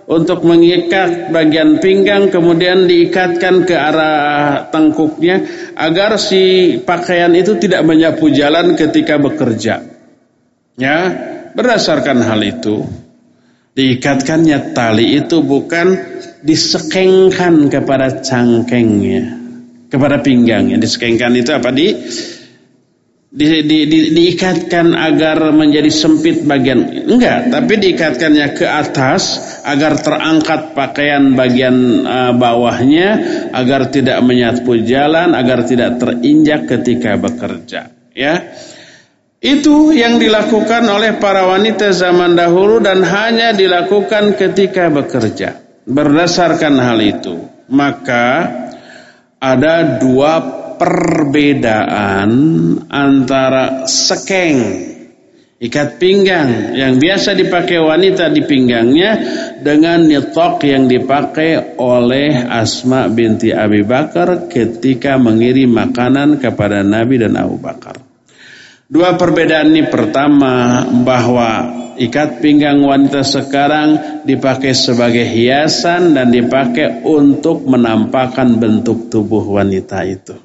S1: untuk mengikat bagian pinggang, kemudian diikatkan ke arah tengkuknya agar si pakaian itu tidak menyapu jalan ketika bekerja. Ya, berdasarkan hal itu diikatkannya tali itu bukan disekengkan kepada cangkengnya, kepada pinggangnya. Disekengkan itu apa? Di Di, di, di, diikatkan agar menjadi sempit bagian, enggak, tapi diikatkannya ke atas agar terangkat pakaian bagian uh, bawahnya, agar tidak menyapu jalan, agar tidak terinjak ketika bekerja. Ya, itu yang dilakukan oleh para wanita zaman dahulu dan hanya dilakukan ketika bekerja. Berdasarkan hal itu, maka ada dua perbedaan antara sekeng, ikat pinggang yang biasa dipakai wanita di pinggangnya, dengan nitok yang dipakai oleh Asma binti Abi Bakar ketika mengirim makanan kepada Nabi dan Abu Bakar. Dua perbedaan ini, pertama, bahwa ikat pinggang wanita sekarang dipakai sebagai hiasan dan dipakai untuk menampakkan bentuk tubuh wanita itu.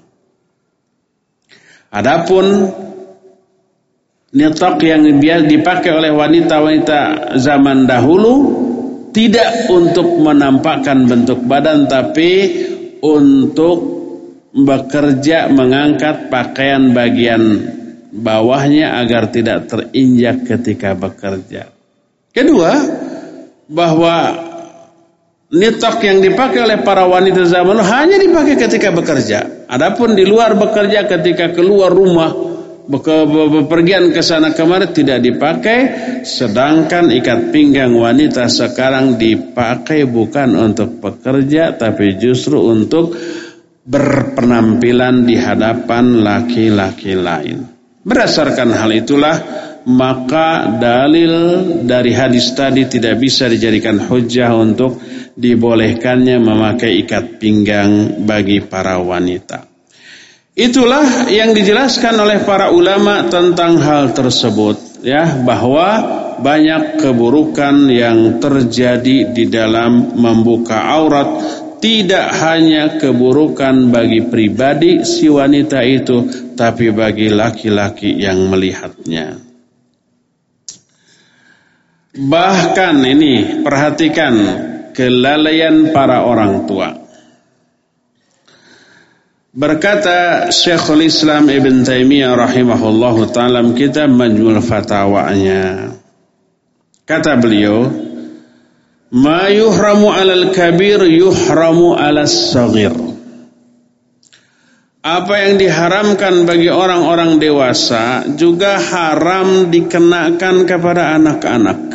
S1: Adapun nitok yang dipakai oleh wanita-wanita zaman dahulu tidak untuk menampakkan bentuk badan, tapi untuk bekerja mengangkat pakaian bagian bawahnya agar tidak terinjak ketika bekerja. Kedua, bahwa nitok yang dipakai oleh para wanita zaman dahulu hanya dipakai ketika bekerja. Adapun di luar bekerja, ketika keluar rumah, bepergian ke sana kemari tidak dipakai. Sedangkan ikat pinggang wanita sekarang dipakai bukan untuk bekerja, tapi justru untuk berpenampilan di hadapan laki-laki lain. Berdasarkan hal itulah, maka dalil dari hadis tadi tidak bisa dijadikan hujjah untuk dibolehkannya memakai ikat pinggang bagi para wanita. Itulah yang dijelaskan oleh para ulama tentang hal tersebut, ya, bahwa banyak keburukan yang terjadi di dalam membuka aurat. Tidak hanya keburukan bagi pribadi si wanita itu, tapi bagi laki-laki yang melihatnya. Bahkan ini, perhatikan kelalaian para orang tua. Berkata Syekhul Islam Ibn Taimiyah rahimahullahu ta'ala kitab Majmul Fatawanya, kata beliau, ma yuhramu alal kabir yuhramu alas saghir. Apa yang diharamkan bagi orang-orang dewasa juga haram dikenakan kepada anak-anak.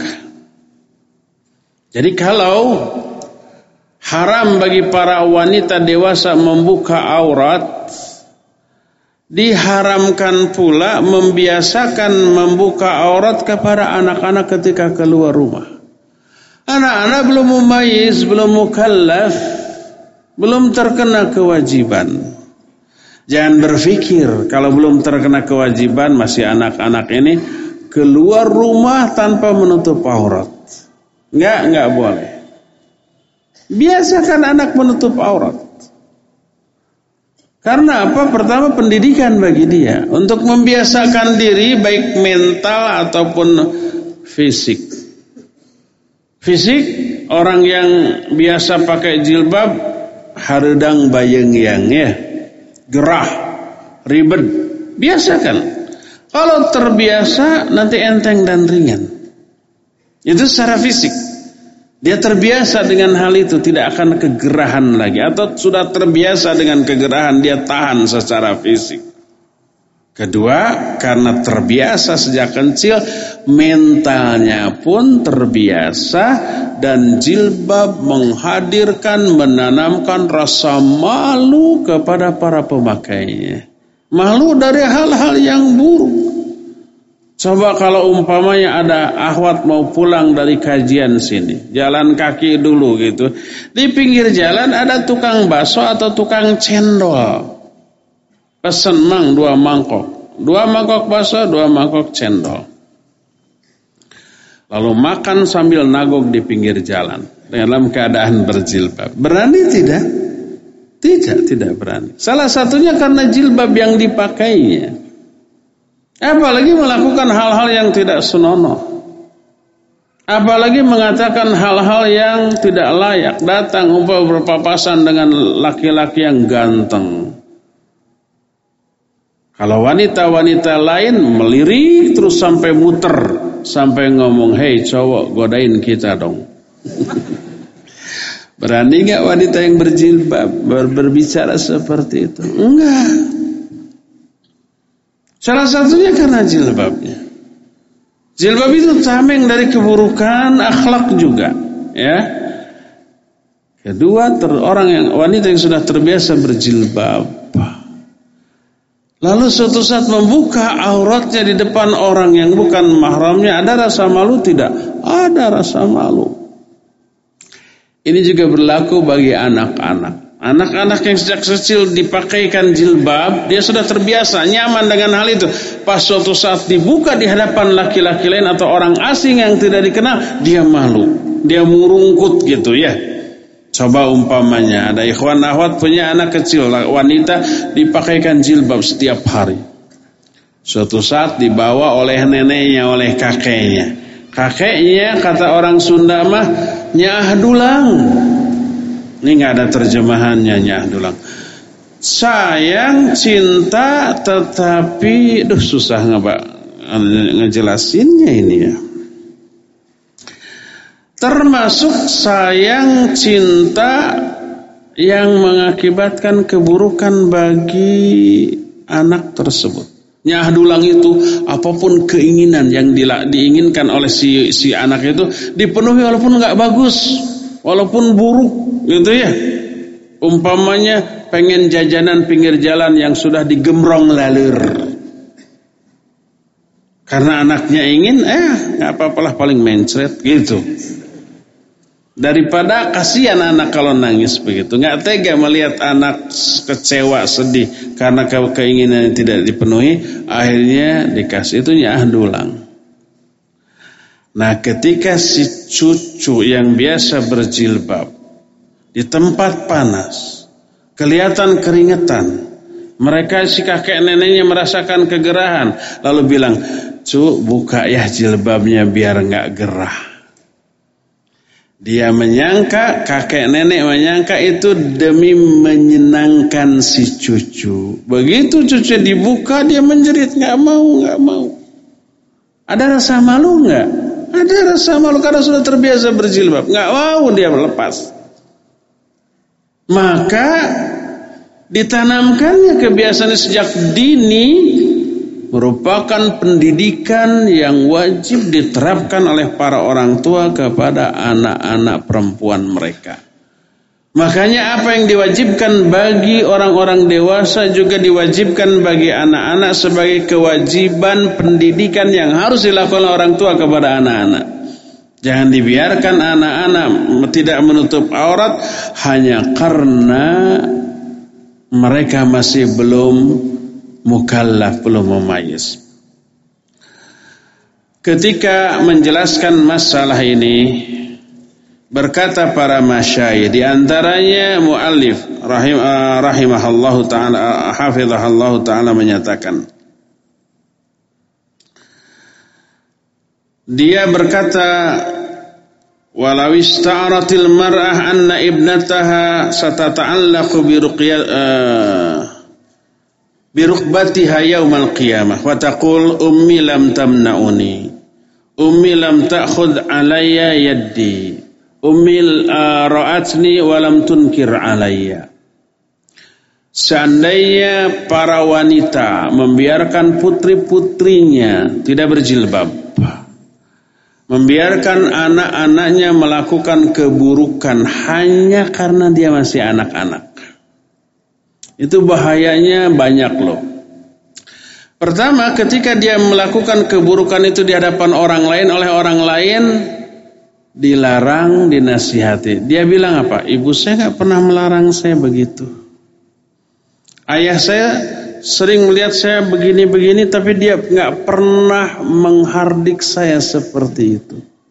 S1: Jadi kalau haram bagi para wanita dewasa membuka aurat, diharamkan pula membiasakan membuka aurat kepada anak-anak ketika keluar rumah. Anak-anak belum mumayyiz, belum mukallaf, belum terkena kewajiban. Jangan berpikir kalau belum terkena kewajiban, masih anak-anak ini keluar rumah tanpa menutup aurat. Enggak, enggak boleh. Biasakan anak menutup aurat. Karena apa? Pertama, pendidikan bagi dia untuk membiasakan diri baik mental ataupun fisik. Fisik, orang yang biasa pakai jilbab haredang bayeng-yang, ya, gerah, ribet, biasakan. Kalau terbiasa nanti enteng dan ringan. Itu secara fisik. Dia terbiasa dengan hal itu, tidak akan kegerahan lagi. Atau sudah terbiasa dengan kegerahan, dia tahan secara fisik. Kedua, karena terbiasa sejak kecil, mentalnya pun terbiasa, dan jilbab menghadirkan, menanamkan rasa malu kepada para pemakainya. Malu dari hal-hal yang buruk. Coba kalau umpamanya ada akhwat mau pulang dari kajian sini, jalan kaki dulu gitu. Di pinggir jalan ada tukang bakso atau tukang cendol. Pesen mang dua mangkok. Dua mangkok bakso, dua mangkok cendol. lalu makan sambil nagok di pinggir jalan dalam keadaan berjilbab. Berani tidak? Tidak, tidak berani. Salah satunya karena jilbab yang dipakainya. Apalagi melakukan hal-hal yang tidak senonoh. Apalagi mengatakan hal-hal yang tidak layak. Datang umpama berpapasan dengan laki-laki yang ganteng. Kalau wanita-wanita lain melirik terus sampai muter. Sampai ngomong, hei cowok godain kita dong. Berani gak wanita yang berjilbab ber- berbicara seperti itu? Enggak. Salah satunya karena jilbabnya. Jilbab itu tameng dari keburukan akhlak juga, ya. Kedua, ter, orang yang wanita yang sudah terbiasa berjilbab, lalu suatu saat membuka auratnya di depan orang yang bukan mahramnya, ada rasa malu tidak? Ada rasa malu. Ini juga berlaku bagi anak-anak. Anak-anak yang sejak kecil dipakaikan jilbab, dia sudah terbiasa, nyaman dengan hal itu. Pas suatu saat dibuka di hadapan laki-laki lain atau orang asing yang tidak dikenal, dia malu, dia murungkut gitu ya. Coba umpamanya ada ikhwan akhwat punya anak kecil, wanita dipakaikan jilbab setiap hari. Suatu saat dibawa oleh neneknya, oleh kakeknya. Kakeknya kata orang Sunda mah nyah dulang. Ini nggak ada terjemahannya, nyah dulang. Sayang, cinta, tetapi duh susah nggak ngejelasinnya ini ya. Termasuk sayang, cinta yang mengakibatkan keburukan bagi anak tersebut. Nyah dulang itu apapun keinginan yang diinginkan oleh si si anak itu dipenuhi walaupun nggak bagus, walaupun buruk. Gitu ya. Umpamanya pengen jajanan pinggir jalan yang sudah digemrong lalur. Karena anaknya ingin, eh gak apa-apalah paling mencret gitu. Daripada kasihan anak kalau nangis begitu. Gak tega melihat anak kecewa, sedih karena keinginan yang tidak dipenuhi. Akhirnya dikasih itu nyah dulang. Nah ketika si cucu yang biasa berjilbab di tempat panas, kelihatan keringetan, mereka si kakek neneknya merasakan kegerahan, lalu bilang, "Cu, buka ya jilbabnya biar enggak gerah." Dia menyangka, kakek nenek menyangka itu demi menyenangkan si cucu. Begitu cucu dibuka, dia menjerit, enggak mau, enggak mau. Ada rasa malu enggak? Ada rasa malu karena sudah terbiasa berjilbab, enggak mau dia melepas. Maka ditanamkannya kebiasaan sejak dini merupakan pendidikan yang wajib diterapkan oleh para orang tua kepada anak-anak perempuan mereka. Makanya apa yang diwajibkan bagi orang-orang dewasa juga diwajibkan bagi anak-anak sebagai kewajiban pendidikan yang harus dilakukan oleh orang tua kepada anak-anak. Jangan dibiarkan anak-anak tidak menutup aurat hanya karena mereka masih belum mukallaf, belum memayyiz. Ketika menjelaskan masalah ini, berkata para masyayikh, di antaranya muallif rahim, uh, rahimahallahu taala, hafizahallahu taala menyatakan, dia berkata, walau ista'aratil mar'ah anna ibnataha satata'allaqu bi ruqyah uh, bi rukbatiha yaumal qiyamah wa taqul ummi lam tamna'uni, ummi lam ta'khudh alayya yaddi, ummi uh, ra'atni wa lam tunkir alayya. Seandainya para wanita membiarkan putri-putrinya tidak berjilbab, membiarkan anak-anaknya melakukan keburukan hanya karena dia masih anak-anak, itu bahayanya banyak loh. Pertama, ketika dia melakukan keburukan itu di hadapan orang lain, oleh orang lain dilarang, dinasihati, dia bilang apa? Ibu saya gak pernah melarang saya begitu, ayah saya sering melihat saya begini-begini, tapi dia gak pernah menghardik saya seperti itu.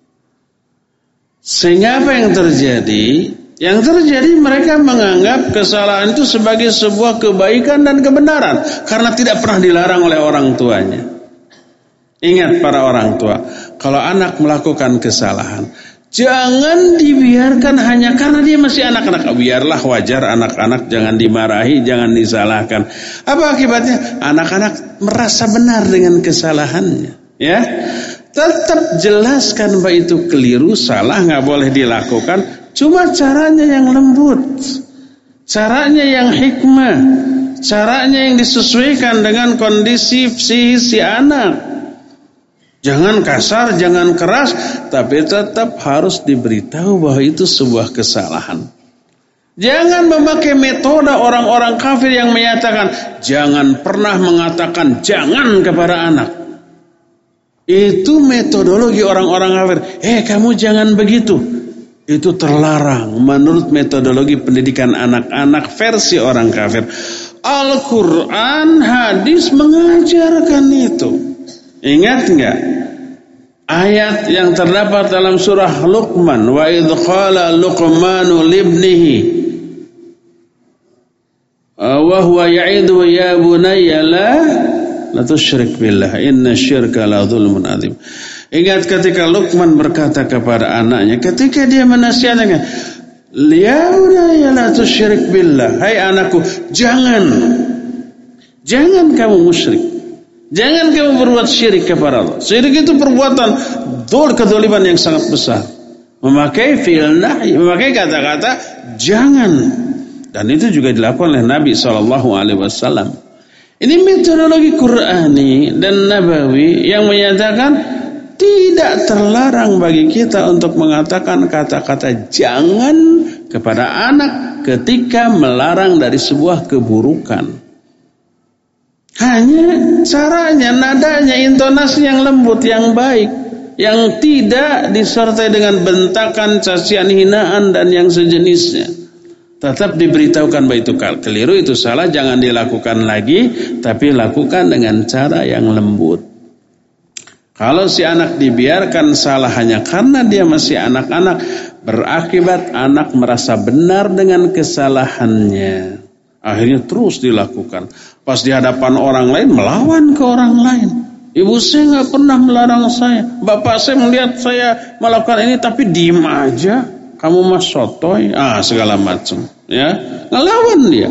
S1: Sehingga apa yang terjadi? Yang terjadi mereka menganggap kesalahan itu sebagai sebuah kebaikan dan kebenaran karena tidak pernah dilarang oleh orang tuanya. Ingat para orang tua, kalau anak melakukan kesalahan, jangan dibiarkan hanya karena dia masih anak-anak. Biarlah, wajar anak-anak, jangan dimarahi, jangan disalahkan. Apa akibatnya? Anak-anak merasa benar dengan kesalahannya, ya. Tetap jelaskan bahwa itu keliru, salah, nggak boleh dilakukan. Cuma caranya yang lembut, caranya yang hikmah, caranya yang disesuaikan dengan kondisi psikis si anak. Jangan kasar, jangan keras, tapi tetap harus diberitahu bahwa itu sebuah kesalahan. Jangan memakai metode orang-orang kafir yang menyatakan jangan pernah mengatakan jangan kepada anak. Itu metodologi orang-orang kafir. Eh, kamu jangan begitu. Itu terlarang menurut metodologi pendidikan anak-anak versi orang kafir. Al-Quran, hadis mengajarkan itu. Ingat enggak? Ayat yang terdapat dalam surah Luqman, wa idh qala Luqmanu libnihi wa huwa ya'idu ya bunayya la la tusyrik billah inna syirka la dzulmun adzim. Ingat ketika Luqman berkata kepada anaknya ketika dia menasihatkan, ya bunayya la tusyrik billah, hai anakku, jangan jangan kamu musyrik. Jangan kamu berbuat syirik kepada Allah. Syirik itu perbuatan dzul, kedzaliman yang sangat besar. Memakai fi'il nahy, memakai kata-kata jangan. Dan itu juga dilakukan oleh Nabi shallallahu alaihi wasallam. Ini metodologi Qur'ani dan Nabawi yang menyatakan tidak terlarang bagi kita untuk mengatakan kata-kata jangan kepada anak ketika melarang dari sebuah keburukan. Hanya caranya, nadanya, intonasi yang lembut, yang baik, yang tidak disertai dengan bentakan, cacian, hinaan dan yang sejenisnya. Tetap diberitahukan bahwa itu keliru, itu salah, jangan dilakukan lagi, tapi lakukan dengan cara yang lembut. Kalau si anak dibiarkan salah hanya karena dia masih anak-anak, berakibat anak merasa benar dengan kesalahannya. Akhirnya terus dilakukan. Pas di hadapan orang lain melawan ke orang lain. Ibu saya nggak pernah melarang saya. Bapak saya melihat saya melakukan ini tapi diem aja. Kamu mah sotoy. Ah, segala macam. Ya, ngelawan dia.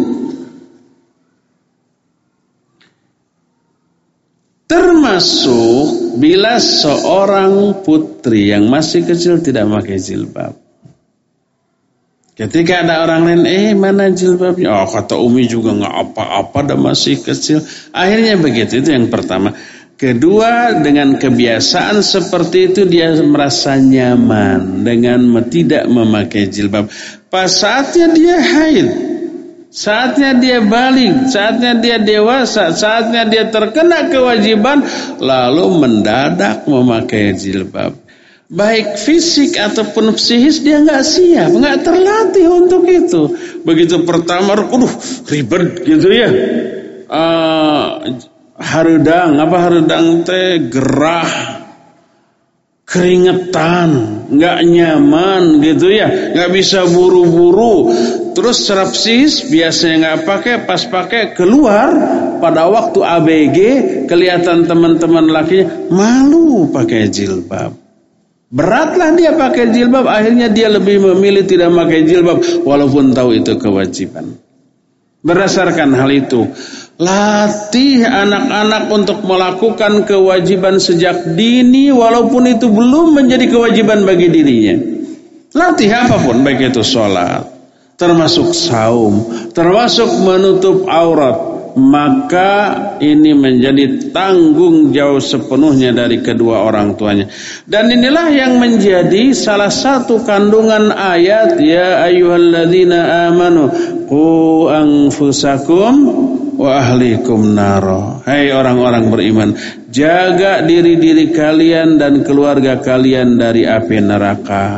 S1: Termasuk bila seorang putri yang masih kecil tidak memakai jilbab. Ketika ada orang lain, eh mana jilbabnya? Oh, kata Umi juga nggak apa-apa, dan masih kecil. Akhirnya begitu, itu yang pertama. Kedua, dengan kebiasaan seperti itu dia merasa nyaman dengan tidak memakai jilbab. Pas saatnya dia haid, saatnya dia balik, saatnya dia dewasa, saatnya dia terkena kewajiban, lalu mendadak memakai jilbab. Baik fisik ataupun psikis dia nggak siap, nggak terlatih untuk itu. Begitu pertama, aduh ribet gitu ya. Uh, harudang, apa harudang teh gerah, keringetan, nggak nyaman gitu ya, nggak bisa buru-buru. Terus secara psikis biasanya nggak pakai, pas pakai keluar pada waktu A B G kelihatan teman-teman lakinya malu pakai jilbab. Beratlah dia pakai jilbab, akhirnya dia lebih memilih tidak pakai jilbab walaupun tahu itu kewajiban. Berdasarkan hal itu, latih anak-anak untuk melakukan kewajiban sejak dini walaupun itu belum menjadi kewajiban bagi dirinya. Latih apapun, baik itu sholat, termasuk saum, termasuk menutup aurat. Maka ini menjadi tanggung jawab sepenuhnya dari kedua orang tuanya. Dan inilah yang menjadi salah satu kandungan ayat ya ayyuhalladzina amanu qu anfusakum wa ahlikum naro. Hai orang-orang beriman, jaga diri-diri kalian dan keluarga kalian dari api neraka.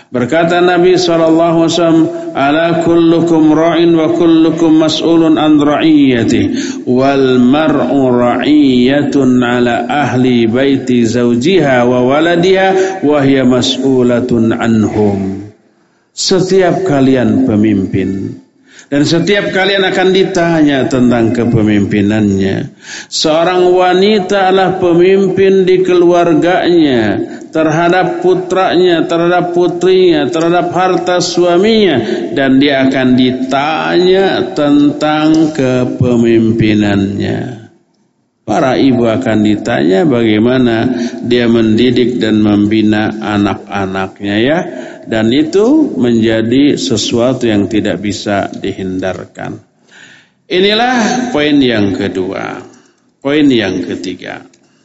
S1: Berkata Nabi sallallahu alaihi wasallam, "Ala kullukum ra'in wa kullukum mas'ulun an ra'iyatihi wal mar'u ra'iyatun ala ahli baiti zawjiha wa waladiha wa hiya mas'ulatun anhum." Setiap kalian pemimpin, dan setiap kalian akan ditanya tentang kepemimpinannya. Seorang wanita adalah pemimpin di keluarganya, terhadap putranya, terhadap putrinya, terhadap harta suaminya, dan dia akan ditanya tentang kepemimpinannya. Para ibu akan ditanya bagaimana dia mendidik dan membina anak-anaknya, ya. Dan itu menjadi sesuatu yang tidak bisa dihindarkan. Inilah poin yang kedua. Poin yang ketiga,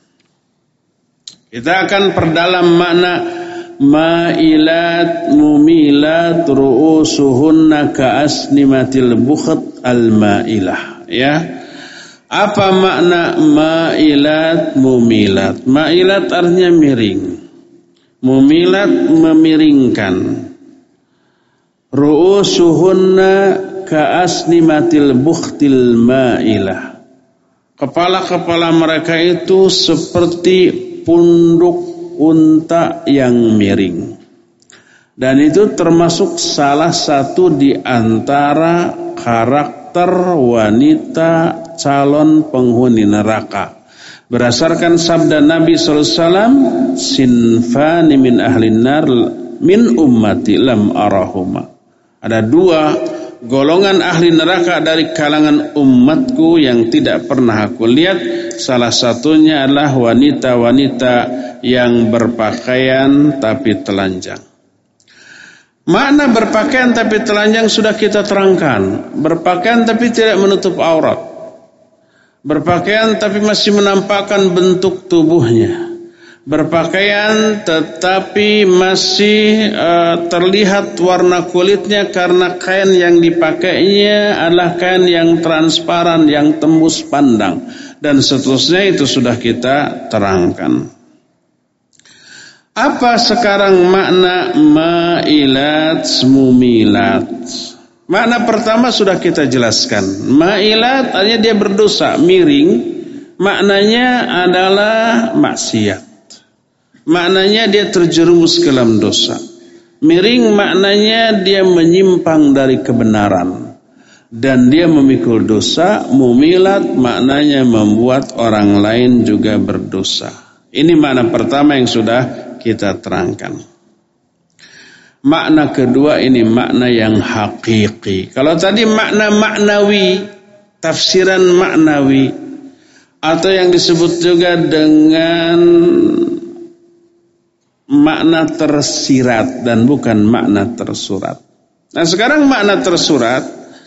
S1: kita akan perdalam makna ma'ilat mumilat ru'usuhunna ka'asnimatil bukht al-ma'ilah, ya. Apa makna ma'ilat mumilat? Ma'ilat artinya miring. Mumilat memiringkan. Ru'usuhunna ka'asnimatil bukhtil ma'ilah. Kepala-kepala mereka itu seperti punduk unta yang miring. Dan itu termasuk salah satu di antara karakter wanita calon penghuni neraka. Berdasarkan sabda Nabi sallallahu alaihi wasallam, "Sinfani min ahlin nar min ummati lam arahuma." Ada dua golongan ahli neraka dari kalangan umatku yang tidak pernah aku lihat. Salah satunya adalah wanita-wanita yang berpakaian tapi telanjang. Makna berpakaian tapi telanjang sudah kita terangkan. Berpakaian tapi tidak menutup aurat. Berpakaian tapi masih menampakkan bentuk tubuhnya. Berpakaian tetapi masih uh, terlihat warna kulitnya karena kain yang dipakainya adalah kain yang transparan, yang tembus pandang. Dan seterusnya itu sudah kita terangkan. Apa sekarang makna ma'ilat mumilat? Makna pertama sudah kita jelaskan. Ma'ilat artinya dia berdosa, miring. Maknanya adalah maksiat. Maknanya dia terjerumus ke dalam dosa. Miring maknanya dia menyimpang dari kebenaran. Dan dia memikul dosa. Mumilat maknanya membuat orang lain juga berdosa. Ini makna pertama yang sudah kita terangkan. Makna kedua ini makna yang hakiki. Kalau tadi makna maknawi, tafsiran maknawi, atau yang disebut juga dengan makna tersirat dan bukan makna tersurat. Nah sekarang makna tersurat,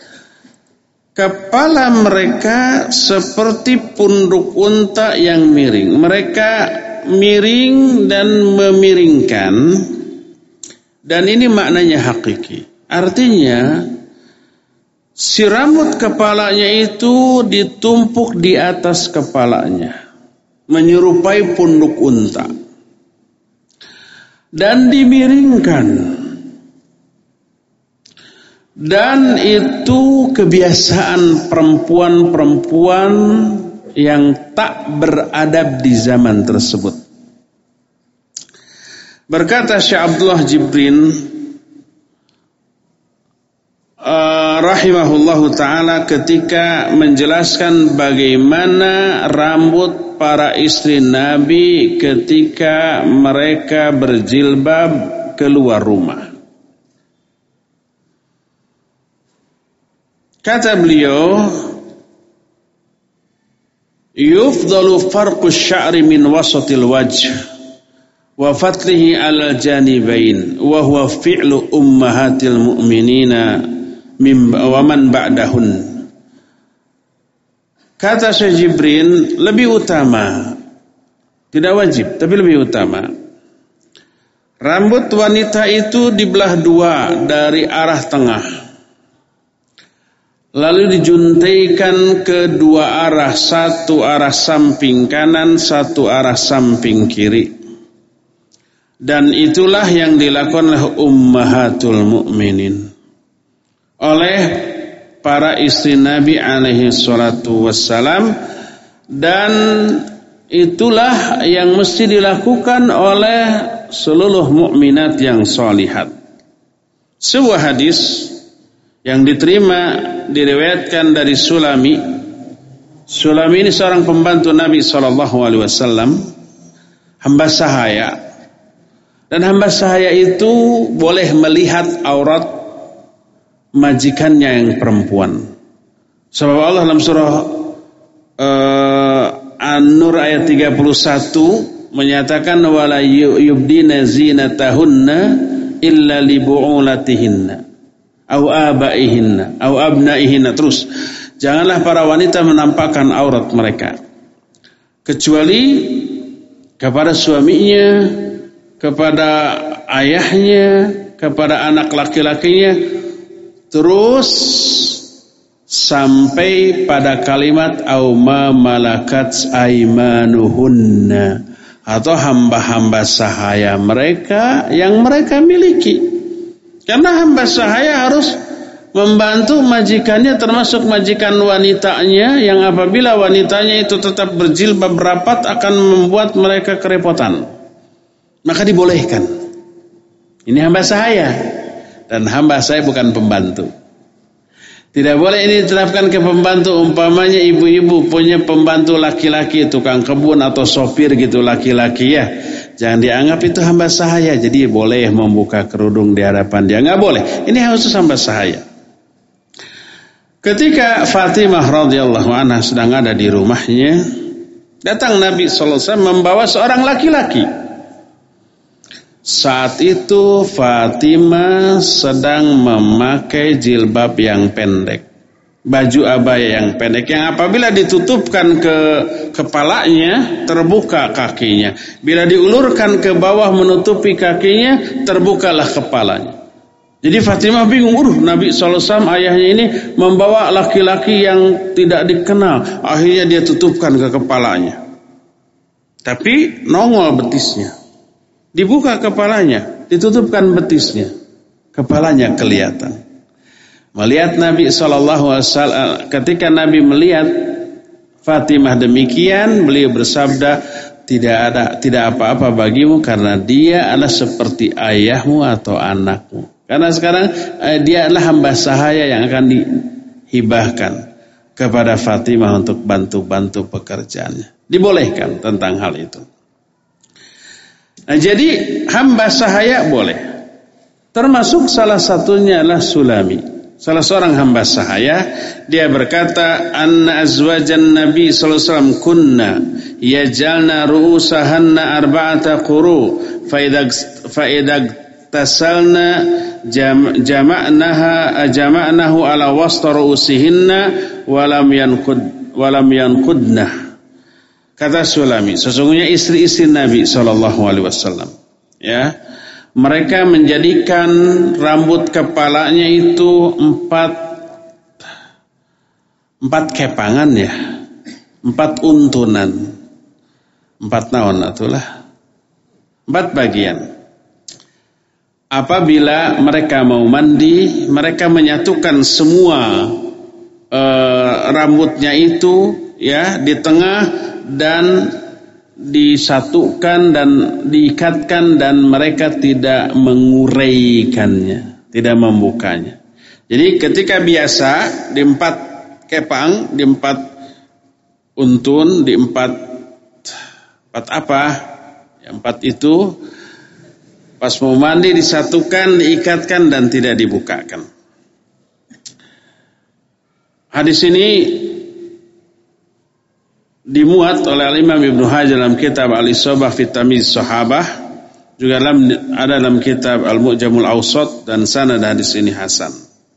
S1: kepala mereka seperti punduk unta yang miring. Mereka miring dan memiringkan. Dan ini maknanya hakiki. Artinya si rambut kepalanya itu ditumpuk di atas kepalanya, menyerupai punduk unta. Dan dimiringkan. Dan itu kebiasaan perempuan-perempuan yang tak beradab di zaman tersebut. Berkata Syekh Abdullah Jibrin uh, rahimahullahu ta'ala ketika menjelaskan bagaimana rambut para istri Nabi ketika mereka berjilbab keluar rumah. Kata beliau, yufdalu farqus sya'ri min wasatil wajh wa fatlihi ala janibain wa huwa fi'lu ummahatil mu'minina mim wa man ba'dahun. Kata Syekh Jibrin, lebih utama, tidak wajib tapi lebih utama, rambut wanita itu dibelah dua dari arah tengah, lalu dijuntaikan ke dua arah, satu arah samping kanan, satu arah samping kiri. Dan itulah yang dilakukan oleh ummahatul mukminin, oleh para istri Nabi alaihi salatu wassalam, dan itulah yang mesti dilakukan oleh seluruh mukminat yang sholihat. Sebuah hadis yang diterima diriwayatkan dari Sulami. Sulami ini seorang pembantu Nabi sallallahu alaihi wasallam, hamba sahaya. Dan hamba sahaya itu boleh melihat aurat majikannya yang perempuan. Sebab Allah dalam surah uh, An-Nur ayat tiga puluh satu menyatakan wala yubdina zinatahunna illa li bu'ulatihinna au abaihinna au abnaihinna. Terus, janganlah para wanita menampakkan aurat mereka kecuali kepada suaminya, kepada ayahnya, kepada anak laki-lakinya, terus sampai pada kalimat au ma malakat aimanuhunna, atau hamba-hamba sahaya mereka yang mereka miliki. Karena hamba sahaya harus membantu majikannya, termasuk majikan wanitanya, yang apabila wanitanya itu tetap berjilbab rapat akan membuat mereka kerepotan, maka dibolehkan. Ini hamba sahaya, dan hamba saya bukan pembantu. Tidak boleh ini diterapkan ke pembantu. Umpamanya ibu-ibu punya pembantu laki-laki, tukang kebun atau sopir gitu laki-laki ya, jangan dianggap itu hamba sahaya, jadi boleh membuka kerudung di hadapan dia. Nggak boleh. Ini khusus hamba sahaya. Ketika Fatimah radhiyallahu anha sedang ada di rumahnya, datang Nabi sallallahu alaihi wasallam membawa seorang laki-laki. Saat itu Fatimah sedang memakai jilbab yang pendek, baju abaya yang pendek, yang apabila ditutupkan ke kepalanya terbuka kakinya, bila diulurkan ke bawah menutupi kakinya terbukalah kepalanya. Jadi Fatimah bingung, udah Nabi sallallahu alaihi wasallam ayahnya ini membawa laki-laki yang tidak dikenal, akhirnya dia tutupkan ke kepalanya, tapi nongol betisnya. Dibuka kepalanya, ditutupkan betisnya, kepalanya kelihatan. Melihat Nabi sallallahu alaihi wasallam, ketika Nabi melihat Fatimah demikian, beliau bersabda, tidak ada, tidak apa-apa bagimu karena dia adalah seperti ayahmu atau anakmu. Karena sekarang eh, dia adalah hamba sahaya yang akan dihibahkan kepada Fatimah untuk bantu-bantu pekerjaannya. Dibolehkan tentang hal itu. Nah, jadi hamba sahaya boleh. Termasuk salah satunya adalah Sulami, salah seorang hamba sahaya. Dia berkata, anna azwajan Nabi sallallahu alaihi wasallam kunna yajalna ru'usahanna arba'ata quru fa idza fa idza tasalna jam, jama'naha jama'nahu ala wasta ru'usihinna wa lam yanqud wa lam yanqudna. Kata Sulami, sesungguhnya istri-istri Nabi sallallahu alaihi wasallam, ya, mereka menjadikan rambut kepalanya itu empat empat kepangan ya, empat untunan, empat naon atulah, empat bagian. Apabila mereka mau mandi, mereka menyatukan semua uh, rambutnya itu ya di tengah dan disatukan dan diikatkan, dan mereka tidak menguraikannya, tidak membukanya. Jadi ketika biasa di empat kepang, di empat untun, di empat empat apa? Ya, empat itu pas mau mandi disatukan, diikatkan dan tidak dibukakan. Hadis ini dimuat oleh Imam Ibnu Hajar dalam kitab Al-Isabah fi Tamyiz Sahabah, juga dalam ada dalam kitab Al-Mu'jamul Awsat, dan sanad hadis ini hasan.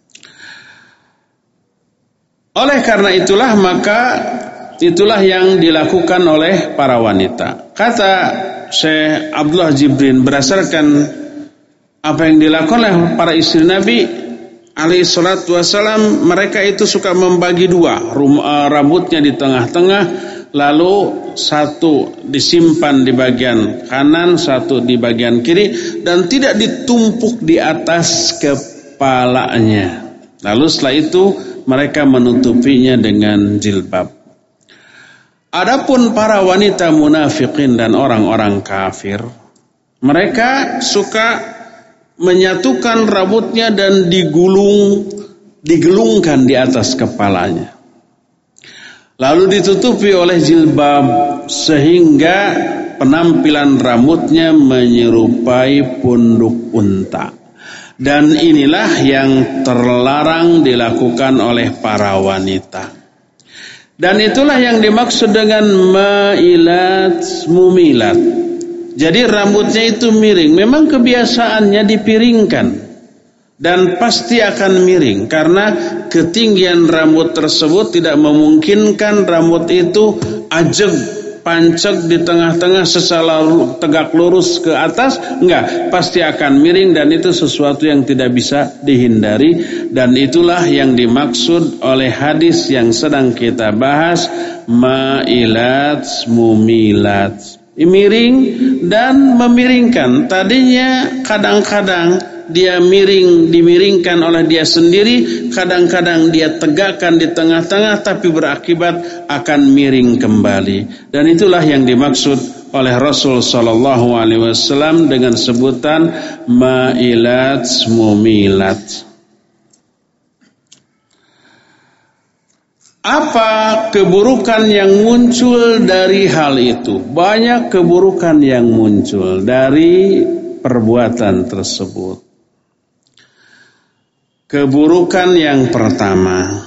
S1: Oleh karena itulah maka itulah yang dilakukan oleh para wanita. Kata Syekh Abdullah Jibrin, berdasarkan apa yang dilakukan oleh para istri Nabi alaihi salatu wasalam, mereka itu suka membagi dua, rambutnya di tengah-tengah, lalu satu disimpan di bagian kanan, satu di bagian kiri, dan tidak ditumpuk di atas kepalanya. Lalu setelah itu mereka menutupinya dengan jilbab. Adapun para wanita munafikin dan orang-orang kafir, mereka suka menyatukan rambutnya dan digulung, digelungkan di atas kepalanya. Lalu ditutupi oleh jilbab sehingga penampilan rambutnya menyerupai punduk unta. Dan inilah yang terlarang dilakukan oleh para wanita. Dan itulah yang dimaksud dengan mailat mumilat. Jadi rambutnya itu miring. Memang kebiasaannya dipiringkan. Dan pasti akan miring. Karena ketinggian rambut tersebut tidak memungkinkan rambut itu ajeg, panceg di tengah-tengah selalu tegak lurus ke atas. Enggak, pasti akan miring dan itu sesuatu yang tidak bisa dihindari. Dan itulah yang dimaksud oleh hadis yang sedang kita bahas, mailat mumilat. Miring dan memiringkan. Tadinya kadang-kadang dia miring, dimiringkan oleh dia sendiri, kadang-kadang dia tegakkan di tengah-tengah tapi berakibat akan miring kembali. Dan itulah yang dimaksud oleh Rasul sallallahu alaihi wasallam dengan sebutan mailat mumilat. Apa keburukan yang muncul dari hal itu? Banyak keburukan yang muncul dari perbuatan tersebut. Keburukan yang pertama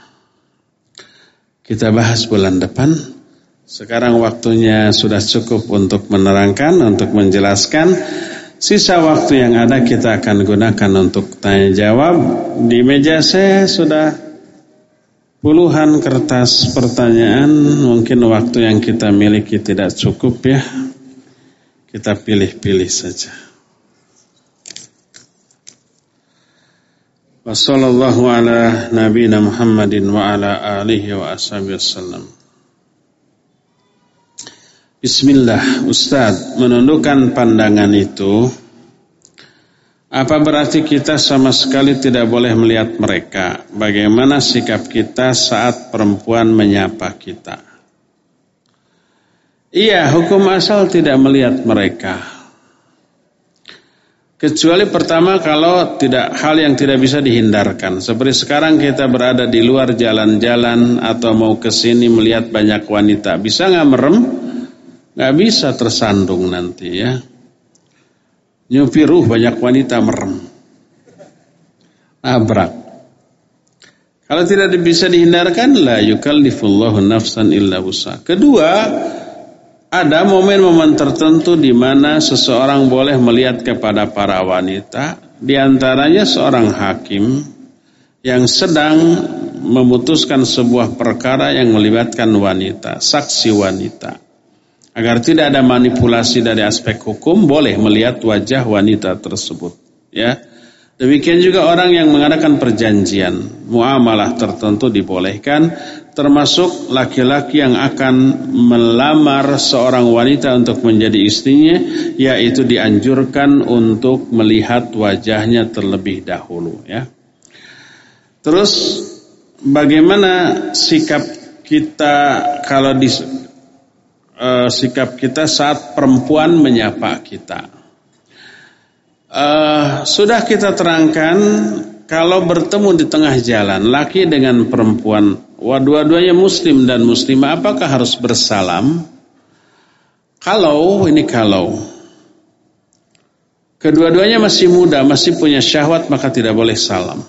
S1: kita bahas bulan depan. Sekarang waktunya sudah cukup untuk menerangkan, untuk menjelaskan. Sisa waktu yang ada kita akan gunakan untuk tanya jawab. Di meja saya sudah puluhan kertas pertanyaan. Mungkin waktu yang kita miliki tidak cukup ya. Kita pilih-pilih saja. Wassallallahu ala nabiyina Muhammadin wa ala alihi wa ashabihi wasallam. Bismillah. Ustaz, menundukkan pandangan itu apa berarti kita sama sekali tidak boleh melihat mereka? Bagaimana sikap kita saat perempuan menyapa kita? Iya, hukum asal tidak melihat mereka. Kecuali pertama kalau tidak hal yang tidak bisa dihindarkan. Seperti sekarang kita berada di luar jalan-jalan atau mau ke sini melihat banyak wanita. Bisa nggak merem? Nggak bisa, tersandung nanti ya. Nyupiruh banyak wanita merem. Nabrak. Kalau tidak bisa dihindarkan, la yukallifullahu nafsan illa wus'aha. Kedua, ada momen-momen tertentu di mana seseorang boleh melihat kepada para wanita, di antaranya seorang hakim yang sedang memutuskan sebuah perkara yang melibatkan wanita, saksi wanita. Agar tidak ada manipulasi dari aspek hukum, boleh melihat wajah wanita tersebut. Ya, demikian juga orang yang mengadakan perjanjian, muamalah tertentu dibolehkan. Termasuk laki-laki yang akan melamar seorang wanita untuk menjadi istrinya, yaitu dianjurkan untuk melihat wajahnya terlebih dahulu ya. Terus bagaimana sikap kita kalau di uh, sikap kita saat perempuan menyapa kita? Uh, sudah kita terangkan, kalau bertemu di tengah jalan laki dengan perempuan, dua-duanya muslim dan muslimah, apakah harus bersalam? Kalau ini kalau kedua-duanya masih muda, masih punya syahwat, maka tidak boleh salam.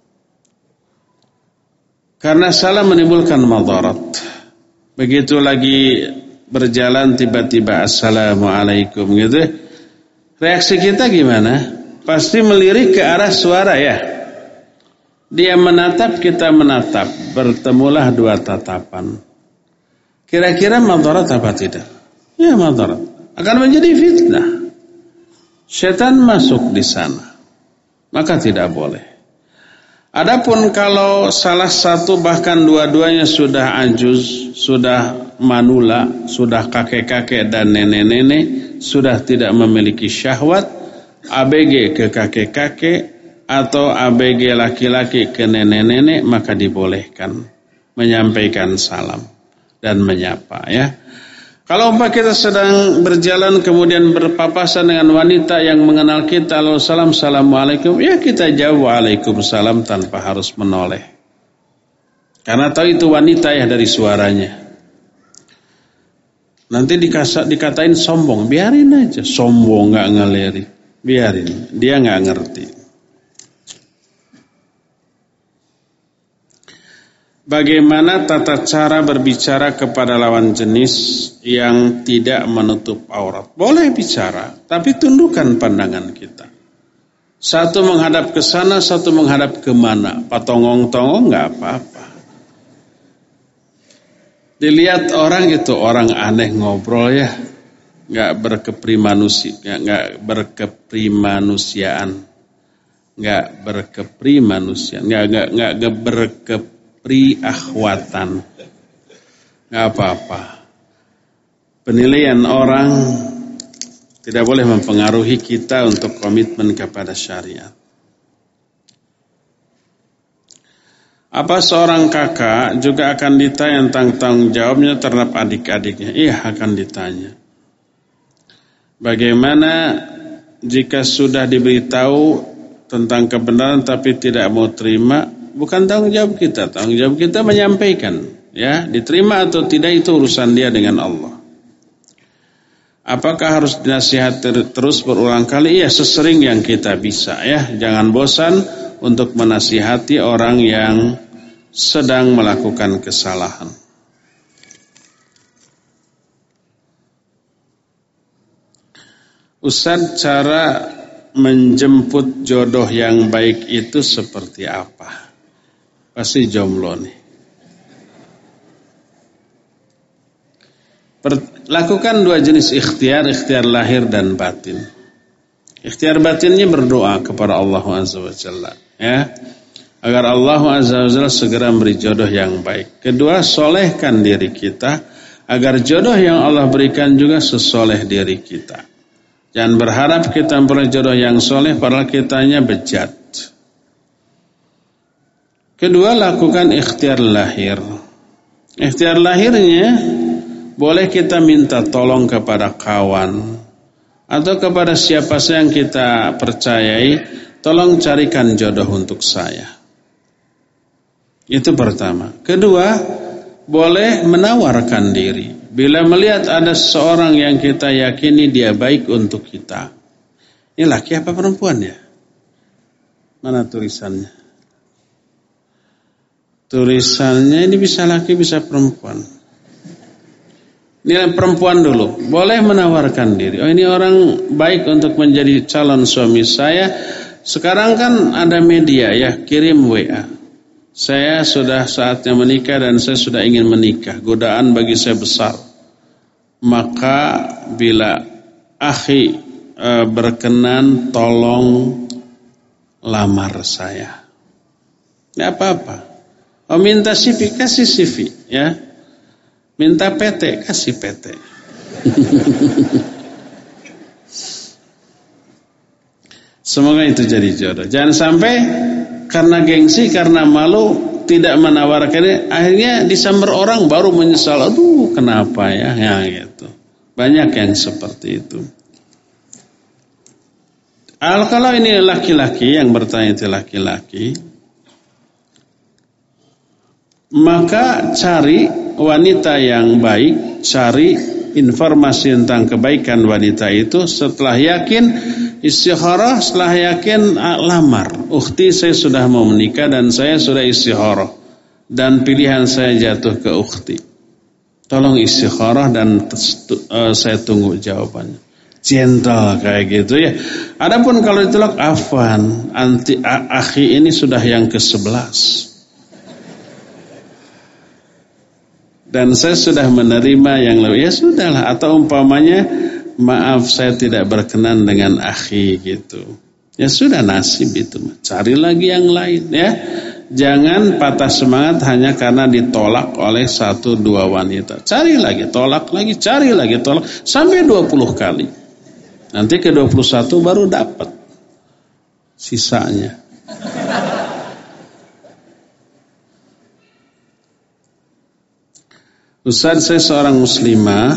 S1: Karena salam menimbulkan madarat. Begitu lagi berjalan tiba-tiba assalamualaikum gitu, reaksi kita gimana? Pasti melirik ke arah suara ya. Dia menatap, kita menatap, bertemulah dua tatapan. Kira-kira madarat apa tidak? Ya madarat. Akan menjadi fitnah. Syaitan masuk di sana. Maka tidak boleh. Adapun kalau salah satu bahkan dua-duanya sudah ajuz, sudah manula, sudah kakek-kakek dan nenek-nenek, sudah tidak memiliki syahwat, A B G ke kakek-kakek atau A B G laki-laki ke nenek-nenek, maka dibolehkan menyampaikan salam dan menyapa, ya. Kalau umpama kita sedang berjalan kemudian berpapasan dengan wanita yang mengenal kita, lalu salam, assalamualaikum, ya kita jawab waalaikumsalam tanpa harus menoleh. Karena tahu itu wanita ya dari suaranya. Nanti dikasa, dikatain sombong, biarin aja, sombong nggak ngeleri, biarin, dia nggak ngerti. Bagaimana tata cara berbicara kepada lawan jenis yang tidak menutup aurat? Boleh bicara, tapi tundukkan pandangan kita. Satu menghadap ke sana, satu menghadap ke mana. Patongong-tongong nggak apa-apa. Dilihat orang itu orang aneh ngobrol ya, nggak berkeprimanusiaan, nggak berkeprimanusiaan, nggak berkeprimanusiaan, nggak nggak nggak berkep pri akhwatan, nggak apa-apa. Penilaian orang tidak boleh mempengaruhi kita untuk komitmen kepada syariat. Apa seorang kakak juga akan ditanya tentang tanggung jawabnya terhadap adik-adiknya? Iya, akan ditanya. Bagaimana jika sudah diberitahu tentang kebenaran tapi tidak mau terima? Bukan tanggung jawab kita, tanggung jawab kita menyampaikan, ya, diterima atau tidak itu urusan dia dengan Allah. Apakah harus dinasihati terus berulang kali? Ya, sesering yang kita bisa, ya. Jangan bosan untuk menasihati orang yang sedang melakukan kesalahan. Ustaz, cara menjemput jodoh yang baik itu seperti apa? Pasti jomblo nih. Lakukan dua jenis ikhtiar, ikhtiar lahir dan batin. Ikhtiar batinnya berdoa kepada Allah Azza wa Jalla, ya, agar Allah Azza wa Jalla segera memberi jodoh yang baik. Kedua, solehkan diri kita agar jodoh yang Allah berikan juga sesoleh diri kita. Jangan berharap kita memperoleh jodoh yang soleh padahal kitanya bejat. Kedua, lakukan ikhtiar lahir. Ikhtiar lahirnya boleh kita minta tolong kepada kawan atau kepada siapa saja yang kita percayai, tolong carikan jodoh untuk saya. Itu pertama. Kedua, boleh menawarkan diri. Bila melihat ada seorang yang kita yakini dia baik untuk kita. Ini laki apa perempuan ya? Mana tulisannya? Tulisannya ini bisa laki bisa perempuan. Ini perempuan dulu. Boleh menawarkan diri. Oh, ini orang baik untuk menjadi calon suami saya. Sekarang kan ada media ya, kirim W A. Saya sudah saatnya menikah dan saya sudah ingin menikah. Godaan bagi saya besar. Maka bila akhi e, berkenan tolong lamar saya. Tidak apa-apa. Oh, minta C V, kasih C V, ya. Minta P T, kasih P T. Semoga itu jadi jodoh. Jangan sampai karena gengsi, karena malu tidak menawarkannya, akhirnya disamber orang baru menyesal. Aduh, kenapa ya? Ya gitu. Banyak yang seperti itu. Al kalau ini laki-laki yang bertanya itu laki-laki, maka cari wanita yang baik, cari informasi tentang kebaikan wanita itu. Setelah yakin istikharah, setelah yakin lamar. Ukhti, saya sudah mau menikah dan saya sudah istikharah dan pilihan saya jatuh ke ukhti. Tolong istikharah dan uh, saya tunggu jawabannya. Gentle kayak gitu ya. Adapun kalau ditolak, afwan, anti akhi ini sudah yang ke sebelas. Dan saya sudah menerima yang lebih, ya sudahlah. Atau umpamanya, maaf saya tidak berkenan dengan akhi gitu. Ya sudah, nasib itu. Cari lagi yang lain ya. Jangan patah semangat hanya karena ditolak oleh satu dua wanita. Cari lagi, tolak lagi, cari lagi, tolak sampai dua puluh kali. Nanti ke dua puluh satu baru dapat sisanya. Ustaz, saya seorang muslimah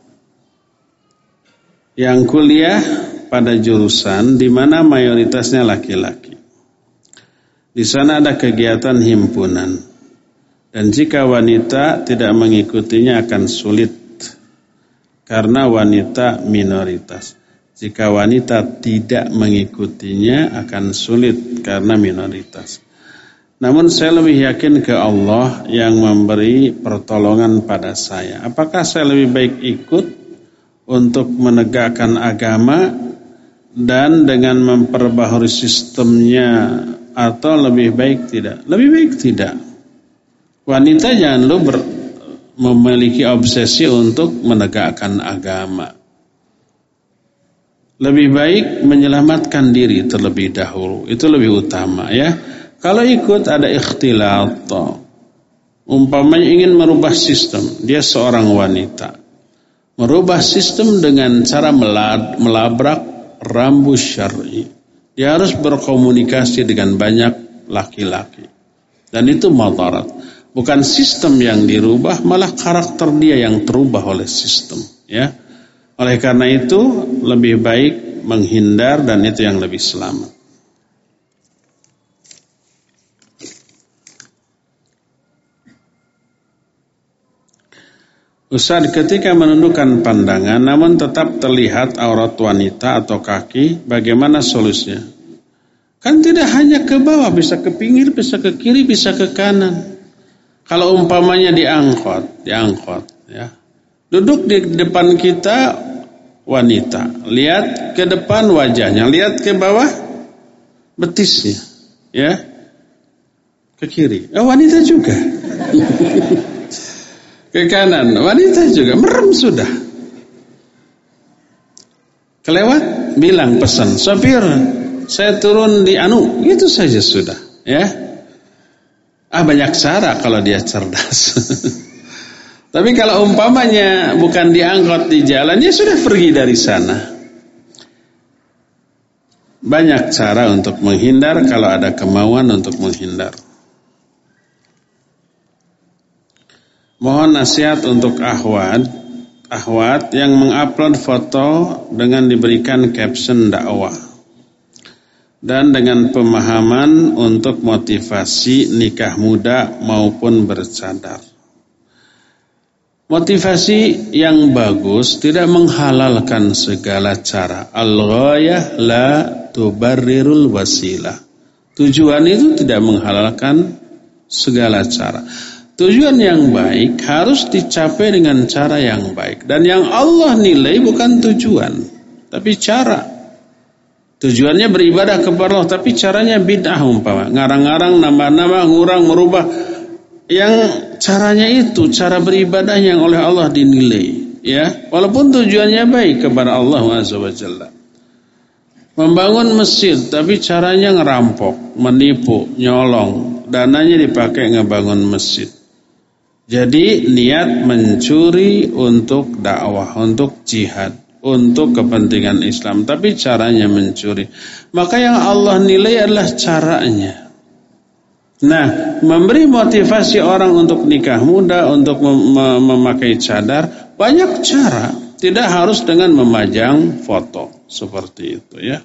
S1: yang kuliah pada jurusan di mana mayoritasnya laki-laki. Di sana ada kegiatan himpunan. Dan jika wanita tidak mengikutinya akan sulit karena wanita minoritas. Jika wanita tidak mengikutinya akan sulit karena minoritas. Namun saya lebih yakin ke Allah yang memberi pertolongan pada saya. Apakah saya lebih baik ikut untuk menegakkan agama dan dengan memperbaharui sistemnya, atau lebih baik tidak? Lebih baik tidak. Wanita jangan lu ber, memiliki obsesi untuk menegakkan agama. Lebih baik menyelamatkan diri terlebih dahulu. Itu lebih utama ya. Kalau ikut ada ikhtilat, umpamanya ingin merubah sistem, dia seorang wanita, merubah sistem dengan cara melabrak rambu syar'i. Dia harus berkomunikasi dengan banyak laki-laki, dan itu madarat. Bukan sistem yang dirubah, malah karakter dia yang terubah oleh sistem. Ya, oleh karena itu lebih baik menghindar dan itu yang lebih selamat. Ustaz, ketika menundukkan pandangan namun tetap terlihat aurat wanita atau kaki, bagaimana solusinya? Kan tidak hanya ke bawah, bisa ke pinggir, bisa ke kiri, bisa ke kanan. Kalau umpamanya diangkut, diangkut ya. Duduk di depan kita wanita, lihat ke depan wajahnya, lihat ke bawah betisnya, ya. Ke kiri. Eh, wanita juga. Ke kanan, wanita juga, merem sudah. Kelewat, bilang pesan, sopir, saya turun di anu, itu saja sudah, ya. Ah, banyak cara kalau dia cerdas. Tapi kalau umpamanya bukan diangkut di jalan, ya sudah pergi dari sana. Banyak cara untuk menghindar kalau ada kemauan untuk menghindar. Mohon nasihat untuk akhwat, akhwat yang mengupload foto dengan diberikan caption dakwah dan dengan pemahaman untuk motivasi nikah muda maupun bercadar. Motivasi yang bagus tidak menghalalkan segala cara. Al-ghayah la tubarrirul wasilah. Tujuan itu tidak menghalalkan segala cara. Tujuan yang baik harus dicapai dengan cara yang baik. Dan yang Allah nilai bukan tujuan, tapi cara. Tujuannya beribadah kepada Allah, tapi caranya bid'ah umpama. Ngarang-ngarang, nama-nama, ngurang, merubah. Yang caranya itu, cara beribadah yang oleh Allah dinilai. Ya, walaupun tujuannya baik kepada Allah Azza wa Jalla. Membangun masjid, tapi caranya ngerampok, menipu, nyolong. Dananya dipakai ngebangun masjid. Jadi niat mencuri untuk dakwah, untuk jihad, untuk kepentingan Islam, tapi caranya mencuri. Maka yang Allah nilai adalah caranya. Nah, memberi motivasi orang untuk nikah muda, untuk mem- mem- memakai cadar, banyak cara. Tidak harus dengan memajang foto seperti itu ya.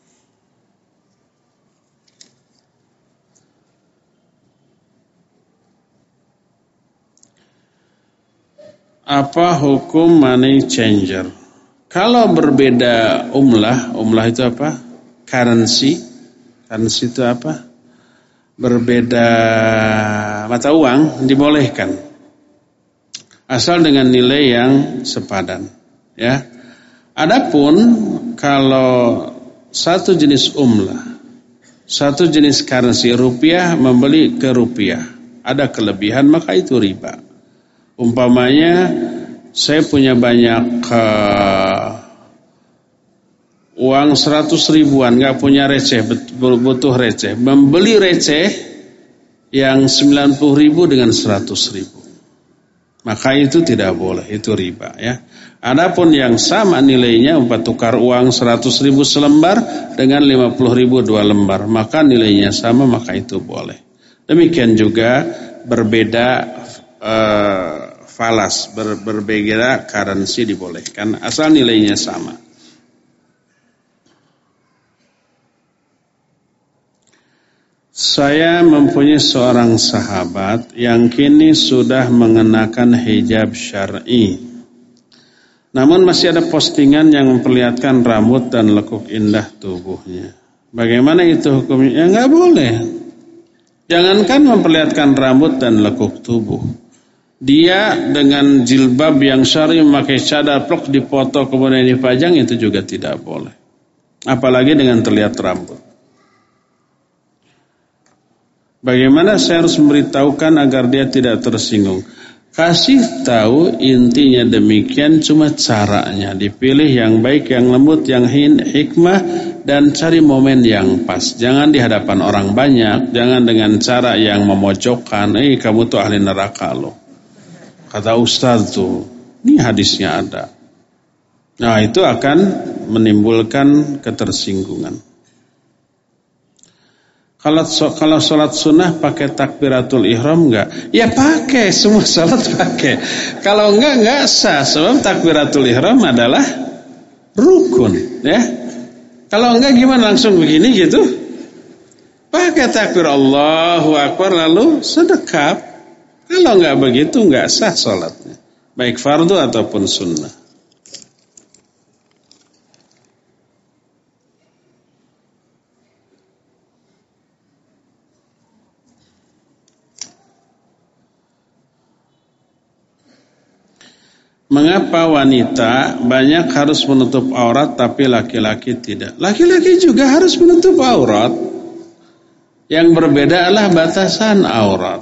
S1: Apa hukum money changer? Kalau berbeda umlah, umlah itu apa? Currency. Currency itu apa? Berbeda mata uang dibolehkan. Asal dengan nilai yang sepadan, ya. Adapun kalau satu jenis umlah, satu jenis currency rupiah membeli ke rupiah, ada kelebihan maka itu riba. Umpamanya saya punya banyak uh, uang seratus ribuan, gak punya receh, butuh receh. Membeli receh yang sembilan puluh ribu dengan seratus ribu. Maka itu tidak boleh, itu riba ya. Adapun yang sama nilainya, umpama tukar uang seratus ribu selembar dengan lima puluh ribu dua lembar, maka nilainya sama, maka itu boleh. Demikian juga berbeda uh, falas, ber, berbeda currency dibolehkan asal nilainya sama. Saya mempunyai seorang sahabat yang kini sudah mengenakan hijab syar'i. Namun masih ada postingan yang memperlihatkan rambut dan lekuk indah tubuhnya. Bagaimana itu hukumnya? Ya enggak boleh. Jangankan memperlihatkan rambut dan lekuk tubuh. Dia dengan jilbab yang syar'i memakai cadar plok dipoto kemudian dipajang, itu juga tidak boleh. Apalagi dengan terlihat rambut. Bagaimana saya harus memberitahukan agar dia tidak tersinggung? Kasih tahu intinya demikian, cuma caranya dipilih yang baik, yang lembut, yang hikmah, dan cari momen yang pas. Jangan di hadapan orang banyak, jangan dengan cara yang memojokkan. Eh kamu tuh ahli neraka loh, kata ustaz tuh. Ini hadisnya ada. Nah itu akan menimbulkan ketersinggungan. Kalau kalau sholat sunnah pakai takbiratul ihram enggak? Ya pakai, semua sholat pakai. Kalau enggak enggak sah, sebab takbiratul ihram adalah rukun, ya. Kalau enggak gimana langsung begini gitu? Pakai takbir Allahu Akbar lalu sedekap. Kalau enggak begitu enggak sah sholatnya, baik fardu ataupun sunnah. Mengapa wanita banyak harus menutup aurat tapi laki-laki tidak? Laki-laki juga harus menutup aurat. Yang berbeda adalah batasan aurat.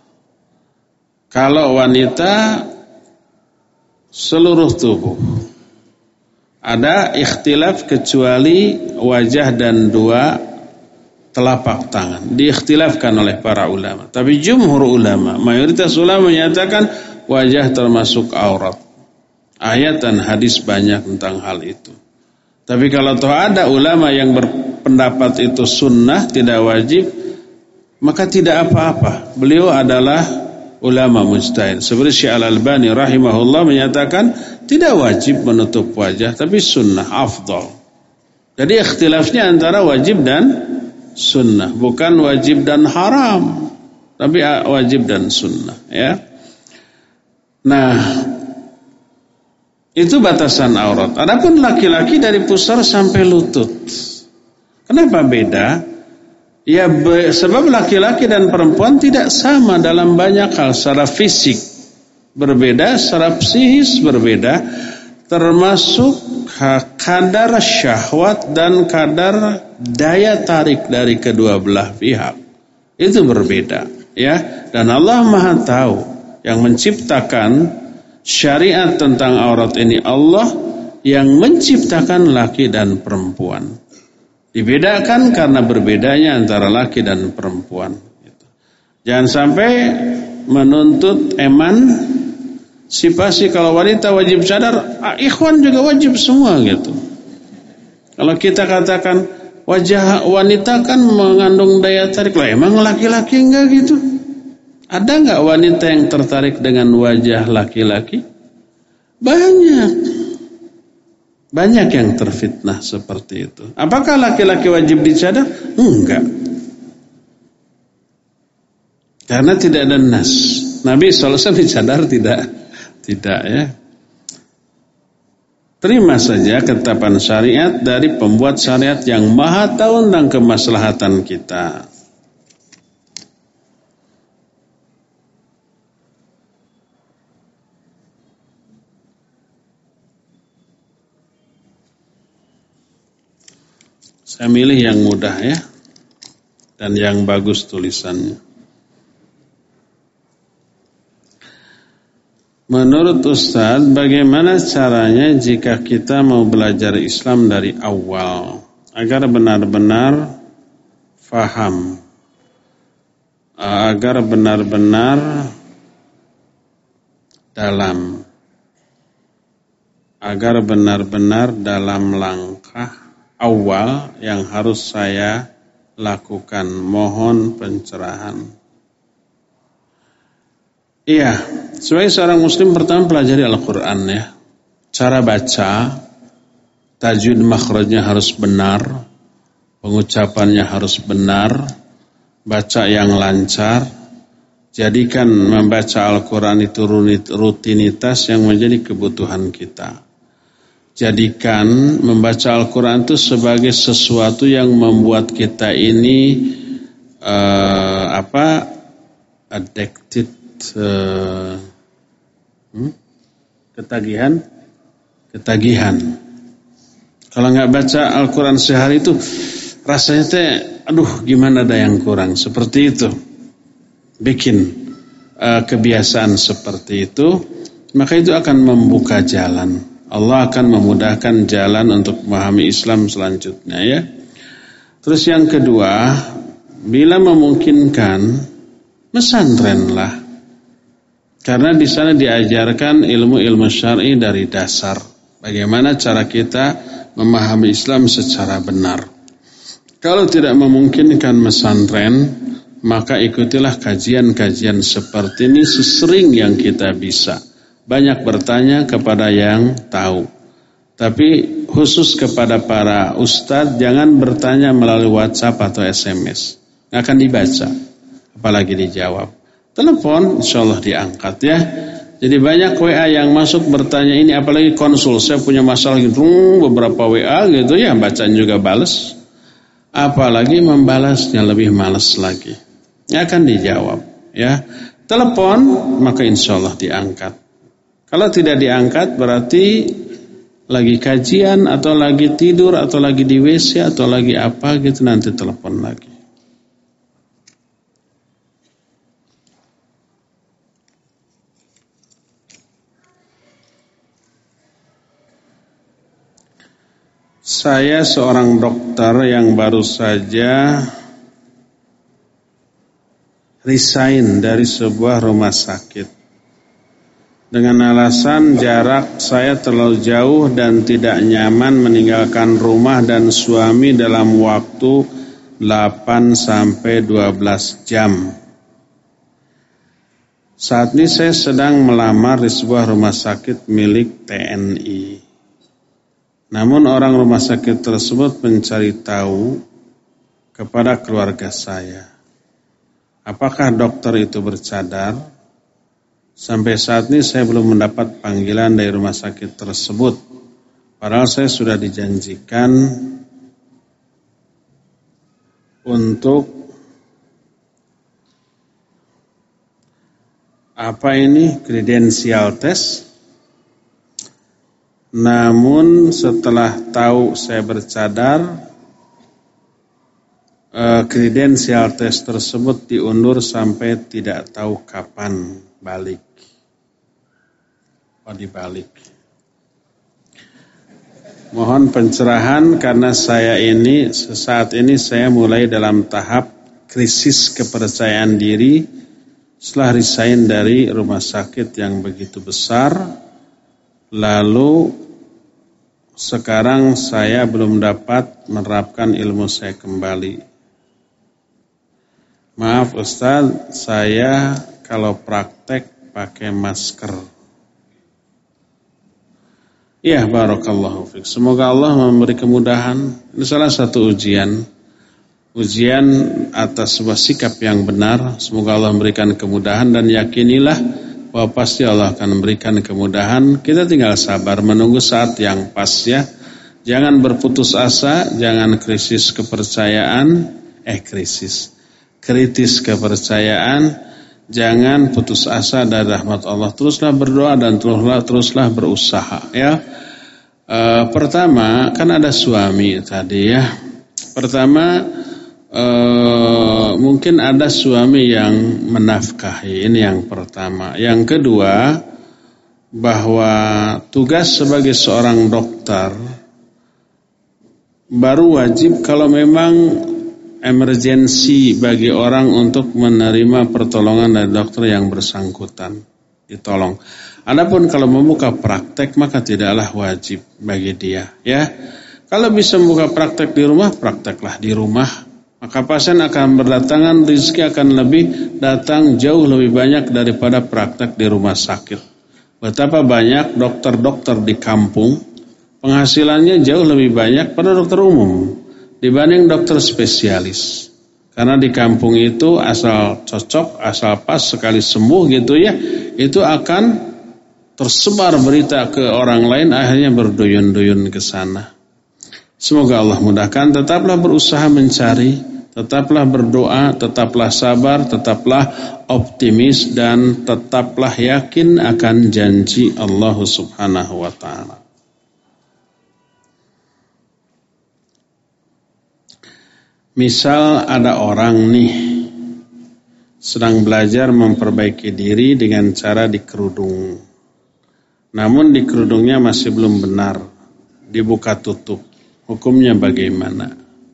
S1: Kalau wanita seluruh tubuh. Ada ikhtilaf kecuali wajah dan dua telapak tangan. Diikhtilafkan oleh para ulama. Tapi jumhur ulama, mayoritas ulama menyatakan wajah termasuk aurat. Ayat dan hadis banyak tentang hal itu. Tapi kalau toh ada ulama yang berpendapat itu sunnah, tidak wajib, maka tidak apa-apa. Beliau adalah ulama mujtahid. Seperti Syekh Al-Albani rahimahullah menyatakan tidak wajib menutup wajah, tapi sunnah afdal. Jadi ikhtilafnya antara wajib dan sunnah, bukan wajib dan haram, tapi wajib dan sunnah, ya. Nah, itu batasan aurat. Adapun laki-laki dari pusar sampai lutut. Kenapa beda? Ya be, sebab laki-laki dan perempuan tidak sama dalam banyak hal. Secara fisik berbeda, secara psikis berbeda, termasuk kadar syahwat dan kadar daya tarik dari kedua belah pihak. Itu berbeda, ya. Dan Allah Maha tahu. Yang menciptakan syariat tentang aurat ini Allah, yang menciptakan laki dan perempuan. Dibedakan karena berbedanya antara laki dan perempuan. Jangan sampai menuntut eman sipasi kalau wanita wajib cadar, ah, ikhwan juga wajib semua gitu. Kalau kita katakan wajah wanita kan mengandung daya tarik, lah emang laki-laki enggak gitu? Ada enggak wanita yang tertarik dengan wajah laki-laki? Banyak. Banyak yang terfitnah seperti itu. Apakah laki-laki wajib dicadar? Enggak. Karena tidak ada nas. Nabi shallallahu alaihi wasallam dicadar tidak? Tidak, ya. Terima saja ketetapan syariat dari pembuat syariat yang maha tahu tentang kemaslahatan kita. Saya milih yang mudah, ya, dan yang bagus tulisannya. Menurut Ustaz, bagaimana caranya jika kita mau belajar Islam dari awal agar benar-benar faham? agar benar-benar dalam agar benar-benar dalam langkah awal yang harus saya lakukan. Mohon pencerahan. Iya, sebagai seorang muslim pertama pelajari Al-Quran ya. Cara baca, tajwid makhrajnya harus benar, pengucapannya harus benar, baca yang lancar. Jadikan membaca Al-Quran itu rutinitas yang menjadi kebutuhan kita. Jadikan membaca Al-Quran itu sebagai sesuatu yang membuat kita ini uh, apa addicted, uh, hmm? ketagihan, ketagihan. Kalau nggak baca Al-Quran sehari itu rasanya teh, aduh gimana ada yang kurang. Seperti itu, bikin uh, kebiasaan seperti itu, maka itu akan membuka jalan. Allah akan memudahkan jalan untuk memahami Islam selanjutnya ya. Terus yang kedua, bila memungkinkan pesantrenlah. Karena di sana diajarkan ilmu-ilmu syar'i dari dasar. Bagaimana cara kita memahami Islam secara benar. Kalau tidak memungkinkan pesantren, maka ikutilah kajian-kajian seperti ini sesering yang kita bisa. Banyak bertanya kepada yang tahu. Tapi khusus kepada para ustadz, jangan bertanya melalui WhatsApp atau S M S. Nggak akan dibaca, apalagi dijawab. Telepon, insya Allah diangkat ya. Jadi banyak W A yang masuk bertanya ini, apalagi konsul. Saya punya masalah gitu, beberapa W A gitu ya, bacaan juga balas. Apalagi membalasnya lebih malas lagi. Nggak akan dijawab ya. Telepon, maka insya Allah diangkat. Kalau tidak diangkat berarti lagi kajian atau lagi tidur atau lagi di W C atau lagi apa gitu, nanti telepon lagi. Saya seorang dokter yang baru saja resign dari sebuah rumah sakit. Dengan alasan jarak saya terlalu jauh dan tidak nyaman meninggalkan rumah dan suami dalam waktu delapan sampai dua belas jam. Saat ini saya sedang melamar di sebuah rumah sakit milik T N I. Namun orang rumah sakit tersebut mencari tahu kepada keluarga saya. Apakah dokter itu bercadar? Sampai saat ini saya belum mendapat panggilan dari rumah sakit tersebut. Padahal saya sudah dijanjikan untuk apa ini kredensial tes. Namun setelah tahu saya bercadar, kredensial tes tersebut diundur sampai tidak tahu kapan balik. Oh, dibalik. Mohon pencerahan karena saya ini saat ini saya mulai dalam tahap krisis kepercayaan diri setelah resign dari rumah sakit yang begitu besar. Lalu sekarang saya belum dapat menerapkan ilmu saya kembali. Maaf Ustaz, saya kalau praktek pakai masker. Ya, barakallahu fiik. Semoga Allah memberi kemudahan. Ini salah satu ujian. Ujian atas sebuah sikap yang benar. Semoga Allah memberikan kemudahan dan yakinilah bahwa pasti Allah akan memberikan kemudahan. Kita tinggal sabar menunggu saat yang pas ya. Jangan berputus asa, jangan krisis kepercayaan, eh krisis. Kritis kepercayaan. Jangan putus asa dari rahmat Allah. Teruslah berdoa dan teruslah teruslah berusaha ya. E, pertama kan ada suami tadi ya. Pertama e, mungkin ada suami yang menafkahi. Ini yang pertama. Yang kedua, bahwa tugas sebagai seorang dokter baru wajib kalau memang emergensi bagi orang untuk menerima pertolongan dari dokter yang bersangkutan, ditolong. Adapun kalau membuka praktek maka tidaklah wajib bagi dia, ya. Kalau bisa membuka praktek di rumah, prakteklah di rumah. Maka pasien akan berdatangan, rezeki akan lebih datang jauh lebih banyak daripada praktek di rumah sakit. Betapa banyak dokter-dokter di kampung penghasilannya jauh lebih banyak pada dokter umum dibanding dokter spesialis. Karena di kampung itu asal cocok, asal pas, sekali sembuh gitu ya, itu akan tersebar berita ke orang lain, akhirnya berduyun-duyun ke sana. Semoga Allah mudahkan. Tetaplah berusaha mencari, tetaplah berdoa, tetaplah sabar, tetaplah optimis, dan tetaplah yakin akan janji Allah Subhanahu wa ta'ala. Misal ada orang nih sedang belajar memperbaiki diri dengan cara dikerudung. Namun dikerudungnya masih belum benar, dibuka tutup. Hukumnya bagaimana?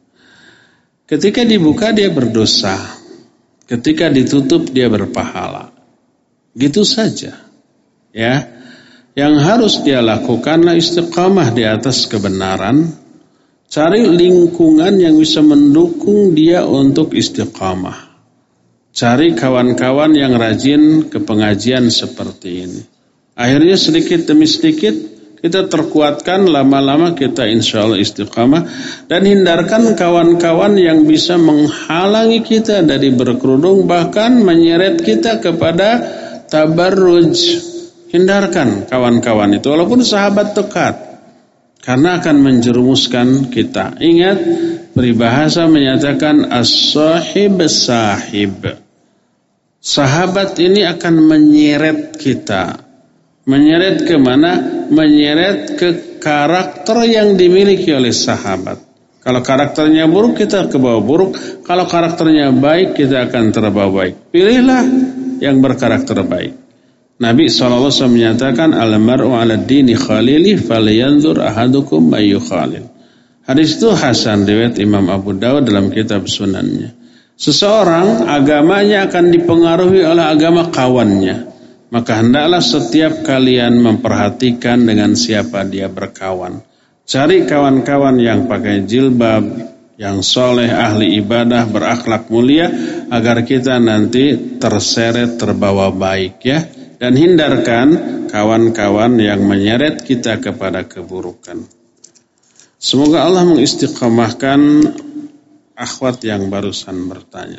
S1: Ketika dibuka dia berdosa, ketika ditutup dia berpahala. Gitu saja. Ya. Yang harus dia lakukanlah istiqamah di atas kebenaran. Cari lingkungan yang bisa mendukung dia untuk istiqamah. Cari kawan-kawan yang rajin ke pengajian seperti ini. Akhirnya sedikit demi sedikit kita terkuatkan, lama-lama kita insya Allah istiqamah. Dan hindarkan kawan-kawan yang bisa menghalangi kita dari berkerudung, bahkan menyeret kita kepada tabarruj. Hindarkan kawan-kawan itu, walaupun sahabat dekat, karena akan menjerumuskan kita. Ingat, peribahasa menyatakan as-sahib sahib. Sahabat ini akan menyeret kita. Menyeret ke mana? Menyeret ke karakter yang dimiliki oleh sahabat. Kalau karakternya buruk, kita ke bawah buruk. Kalau karakternya baik, kita akan terbawa baik. Pilihlah yang berkarakter baik. Nabi shallallahu alaihi wasallam menyatakan, al-mar'u ala dini khalili falyanzur ahadukum mayu khalil. Hadis itu hasan, riwayat Imam Abu Dawud dalam kitab sunannya. Seseorang agamanya akan dipengaruhi oleh agama kawannya. Maka hendaklah setiap kalian memperhatikan dengan siapa dia berkawan. Cari kawan-kawan yang pakai jilbab, yang soleh, ahli ibadah, berakhlak mulia, agar kita nanti terseret, terbawa baik ya. Dan hindarkan kawan-kawan yang menyeret kita kepada keburukan. Semoga Allah mengistiqamahkan akhwat yang barusan bertanya.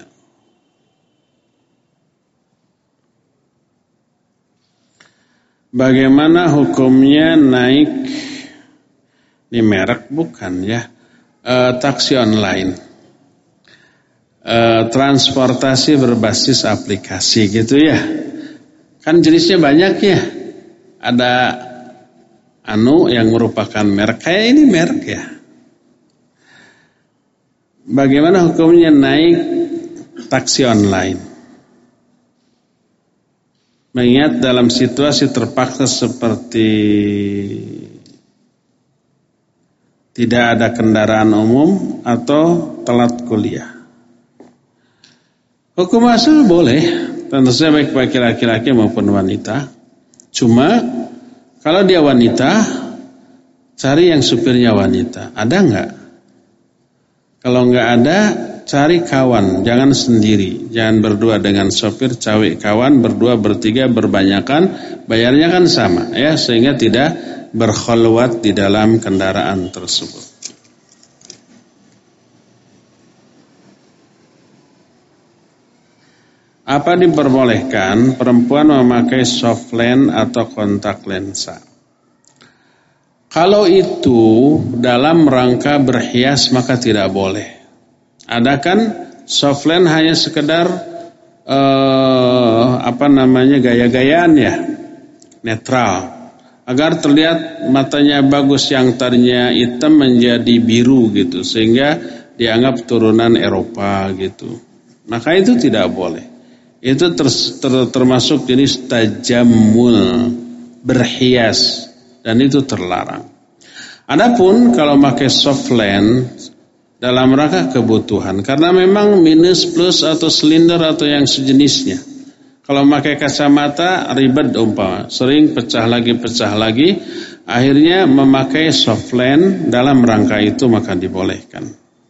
S1: Bagaimana hukumnya naik, ini merek bukan ya, e, taksi online, e, transportasi berbasis aplikasi gitu ya. Kan jenisnya banyak ya. Ada anu yang merupakan merek, kayak ini merek ya. Bagaimana hukumnya naik taksi online? Mengingat dalam situasi terpaksa seperti tidak ada kendaraan umum atau telat kuliah. Hukum asal boleh, tentu saja baik bagi laki-laki maupun wanita. Cuma kalau dia wanita, cari yang supirnya wanita. Ada enggak? Kalau enggak ada, cari kawan, jangan sendiri. Jangan berdua dengan sopir, cari kawan, berdua, bertiga, berbanyakan, bayarnya kan sama ya, sehingga tidak berkhulwat di dalam kendaraan tersebut. Apa diperbolehkan perempuan memakai soft lens atau kontak lensa? Kalau itu dalam rangka berhias maka tidak boleh. Ada kan soft lens hanya sekedar eh, apa namanya gaya-gayaan ya, netral, agar terlihat matanya bagus, yang tadinya hitam menjadi biru gitu, sehingga dianggap turunan Eropa gitu. Maka itu tidak boleh. Itu ter, ter, termasuk jenis tajammul, berhias, dan itu terlarang. Adapun kalau pakai soft lens dalam rangka kebutuhan. Karena memang minus, plus atau silinder atau yang sejenisnya. Kalau memakai kacamata ribet umpama, sering pecah lagi pecah lagi, akhirnya memakai soft lens dalam rangka itu maka dibolehkan.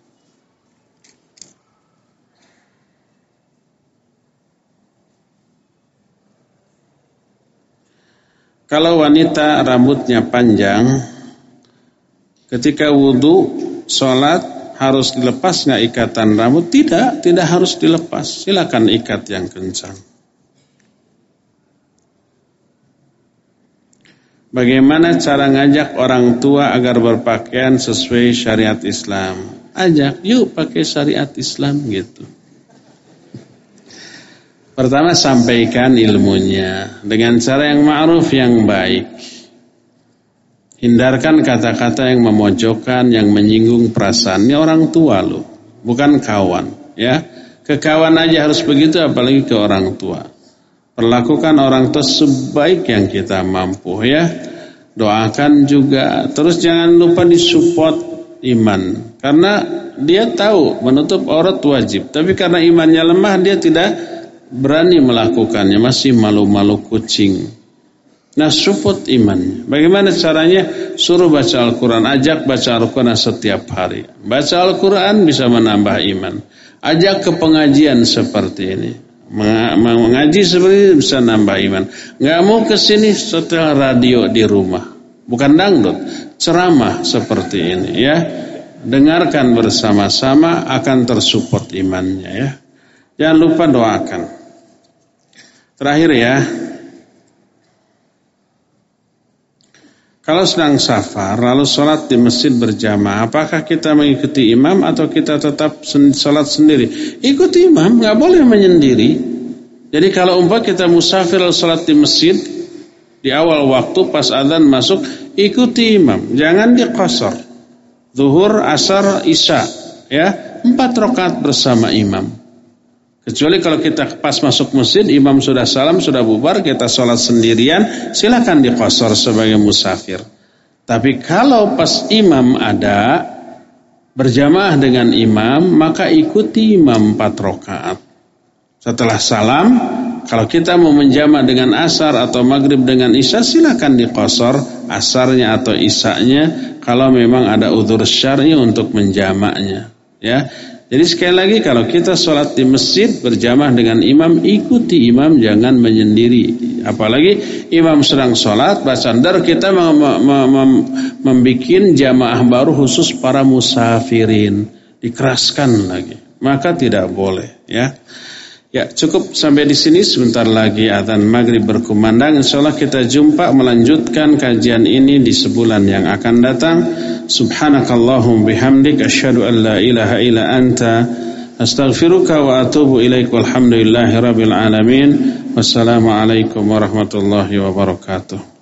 S1: Kalau wanita rambutnya panjang, ketika wudhu, sholat harus dilepas nggak ikatan rambut? Tidak, tidak harus dilepas. Silakan ikat yang kencang. Bagaimana cara ngajak orang tua agar berpakaian sesuai syariat Islam? Ajak, yuk pakai syariat Islam gitu. Pertama, sampaikan ilmunya dengan cara yang ma'ruf, yang baik. Hindarkan kata-kata yang memojokkan, yang menyinggung perasaan. Ini orang tua loh, bukan kawan. Ya, ke kawan aja harus begitu, apalagi ke orang tua. Perlakukan orang tua sebaik yang kita mampu ya. Doakan juga. Terus jangan lupa disupport iman. Karena dia tahu menutup aurat wajib. Tapi karena imannya lemah dia tidak berani melakukannya. Masih malu-malu kucing. Nah, support imannya. Bagaimana caranya? Suruh baca Al-Quran. Ajak baca Al-Quran setiap hari. Baca Al-Quran bisa menambah iman. Ajak ke pengajian seperti ini. Mengaji seperti ini bisa nambah iman. Nggak mau kesini setelah radio di rumah, bukan dangdut, ceramah seperti ini ya. Dengarkan bersama-sama akan tersupport imannya ya. Jangan lupa doakan. Terakhir ya, kalau sedang safar lalu sholat di masjid berjamaah, apakah kita mengikuti imam atau kita tetap sholat sendiri? Ikuti imam, nggak boleh menyendiri. Jadi kalau umpah kita musafir lalu sholat di masjid di awal waktu pas adzan masuk, ikuti imam, jangan diqasar. Zuhur, asar, isya, ya empat rakaat bersama imam. Kecuali kalau kita pas masuk masjid, imam sudah salam, sudah bubar, kita sholat sendirian, silakan diqasar sebagai musafir. Tapi kalau pas imam ada, berjamaah dengan imam, maka ikuti imam empat rakaat. Setelah salam, kalau kita mau menjamak dengan asar atau maghrib dengan isya, silakan diqasar asarnya atau isyanya, kalau memang ada udzur syar'i untuk menjamaknya. Ya. Jadi sekali lagi kalau kita sholat di masjid berjamaah dengan imam, ikuti imam, jangan menyendiri. Apalagi imam sedang sholat, basandar kita mem- mem- mem- membikin jamaah baru khusus para musafirin, dikeraskan lagi, maka tidak boleh. Ya, ya cukup sampai di sini. Sebentar lagi adzan maghrib berkumandang. Insyaallah kita jumpa melanjutkan kajian ini di sebulan yang akan datang. Subhanakallahum bihamdik asyhadu an la ilaha illa anta astaghfiruka wa atubu ilaik walhamdulillahi rabbil alamin. Wassalamu alaikum warahmatullahi wabarakatuh.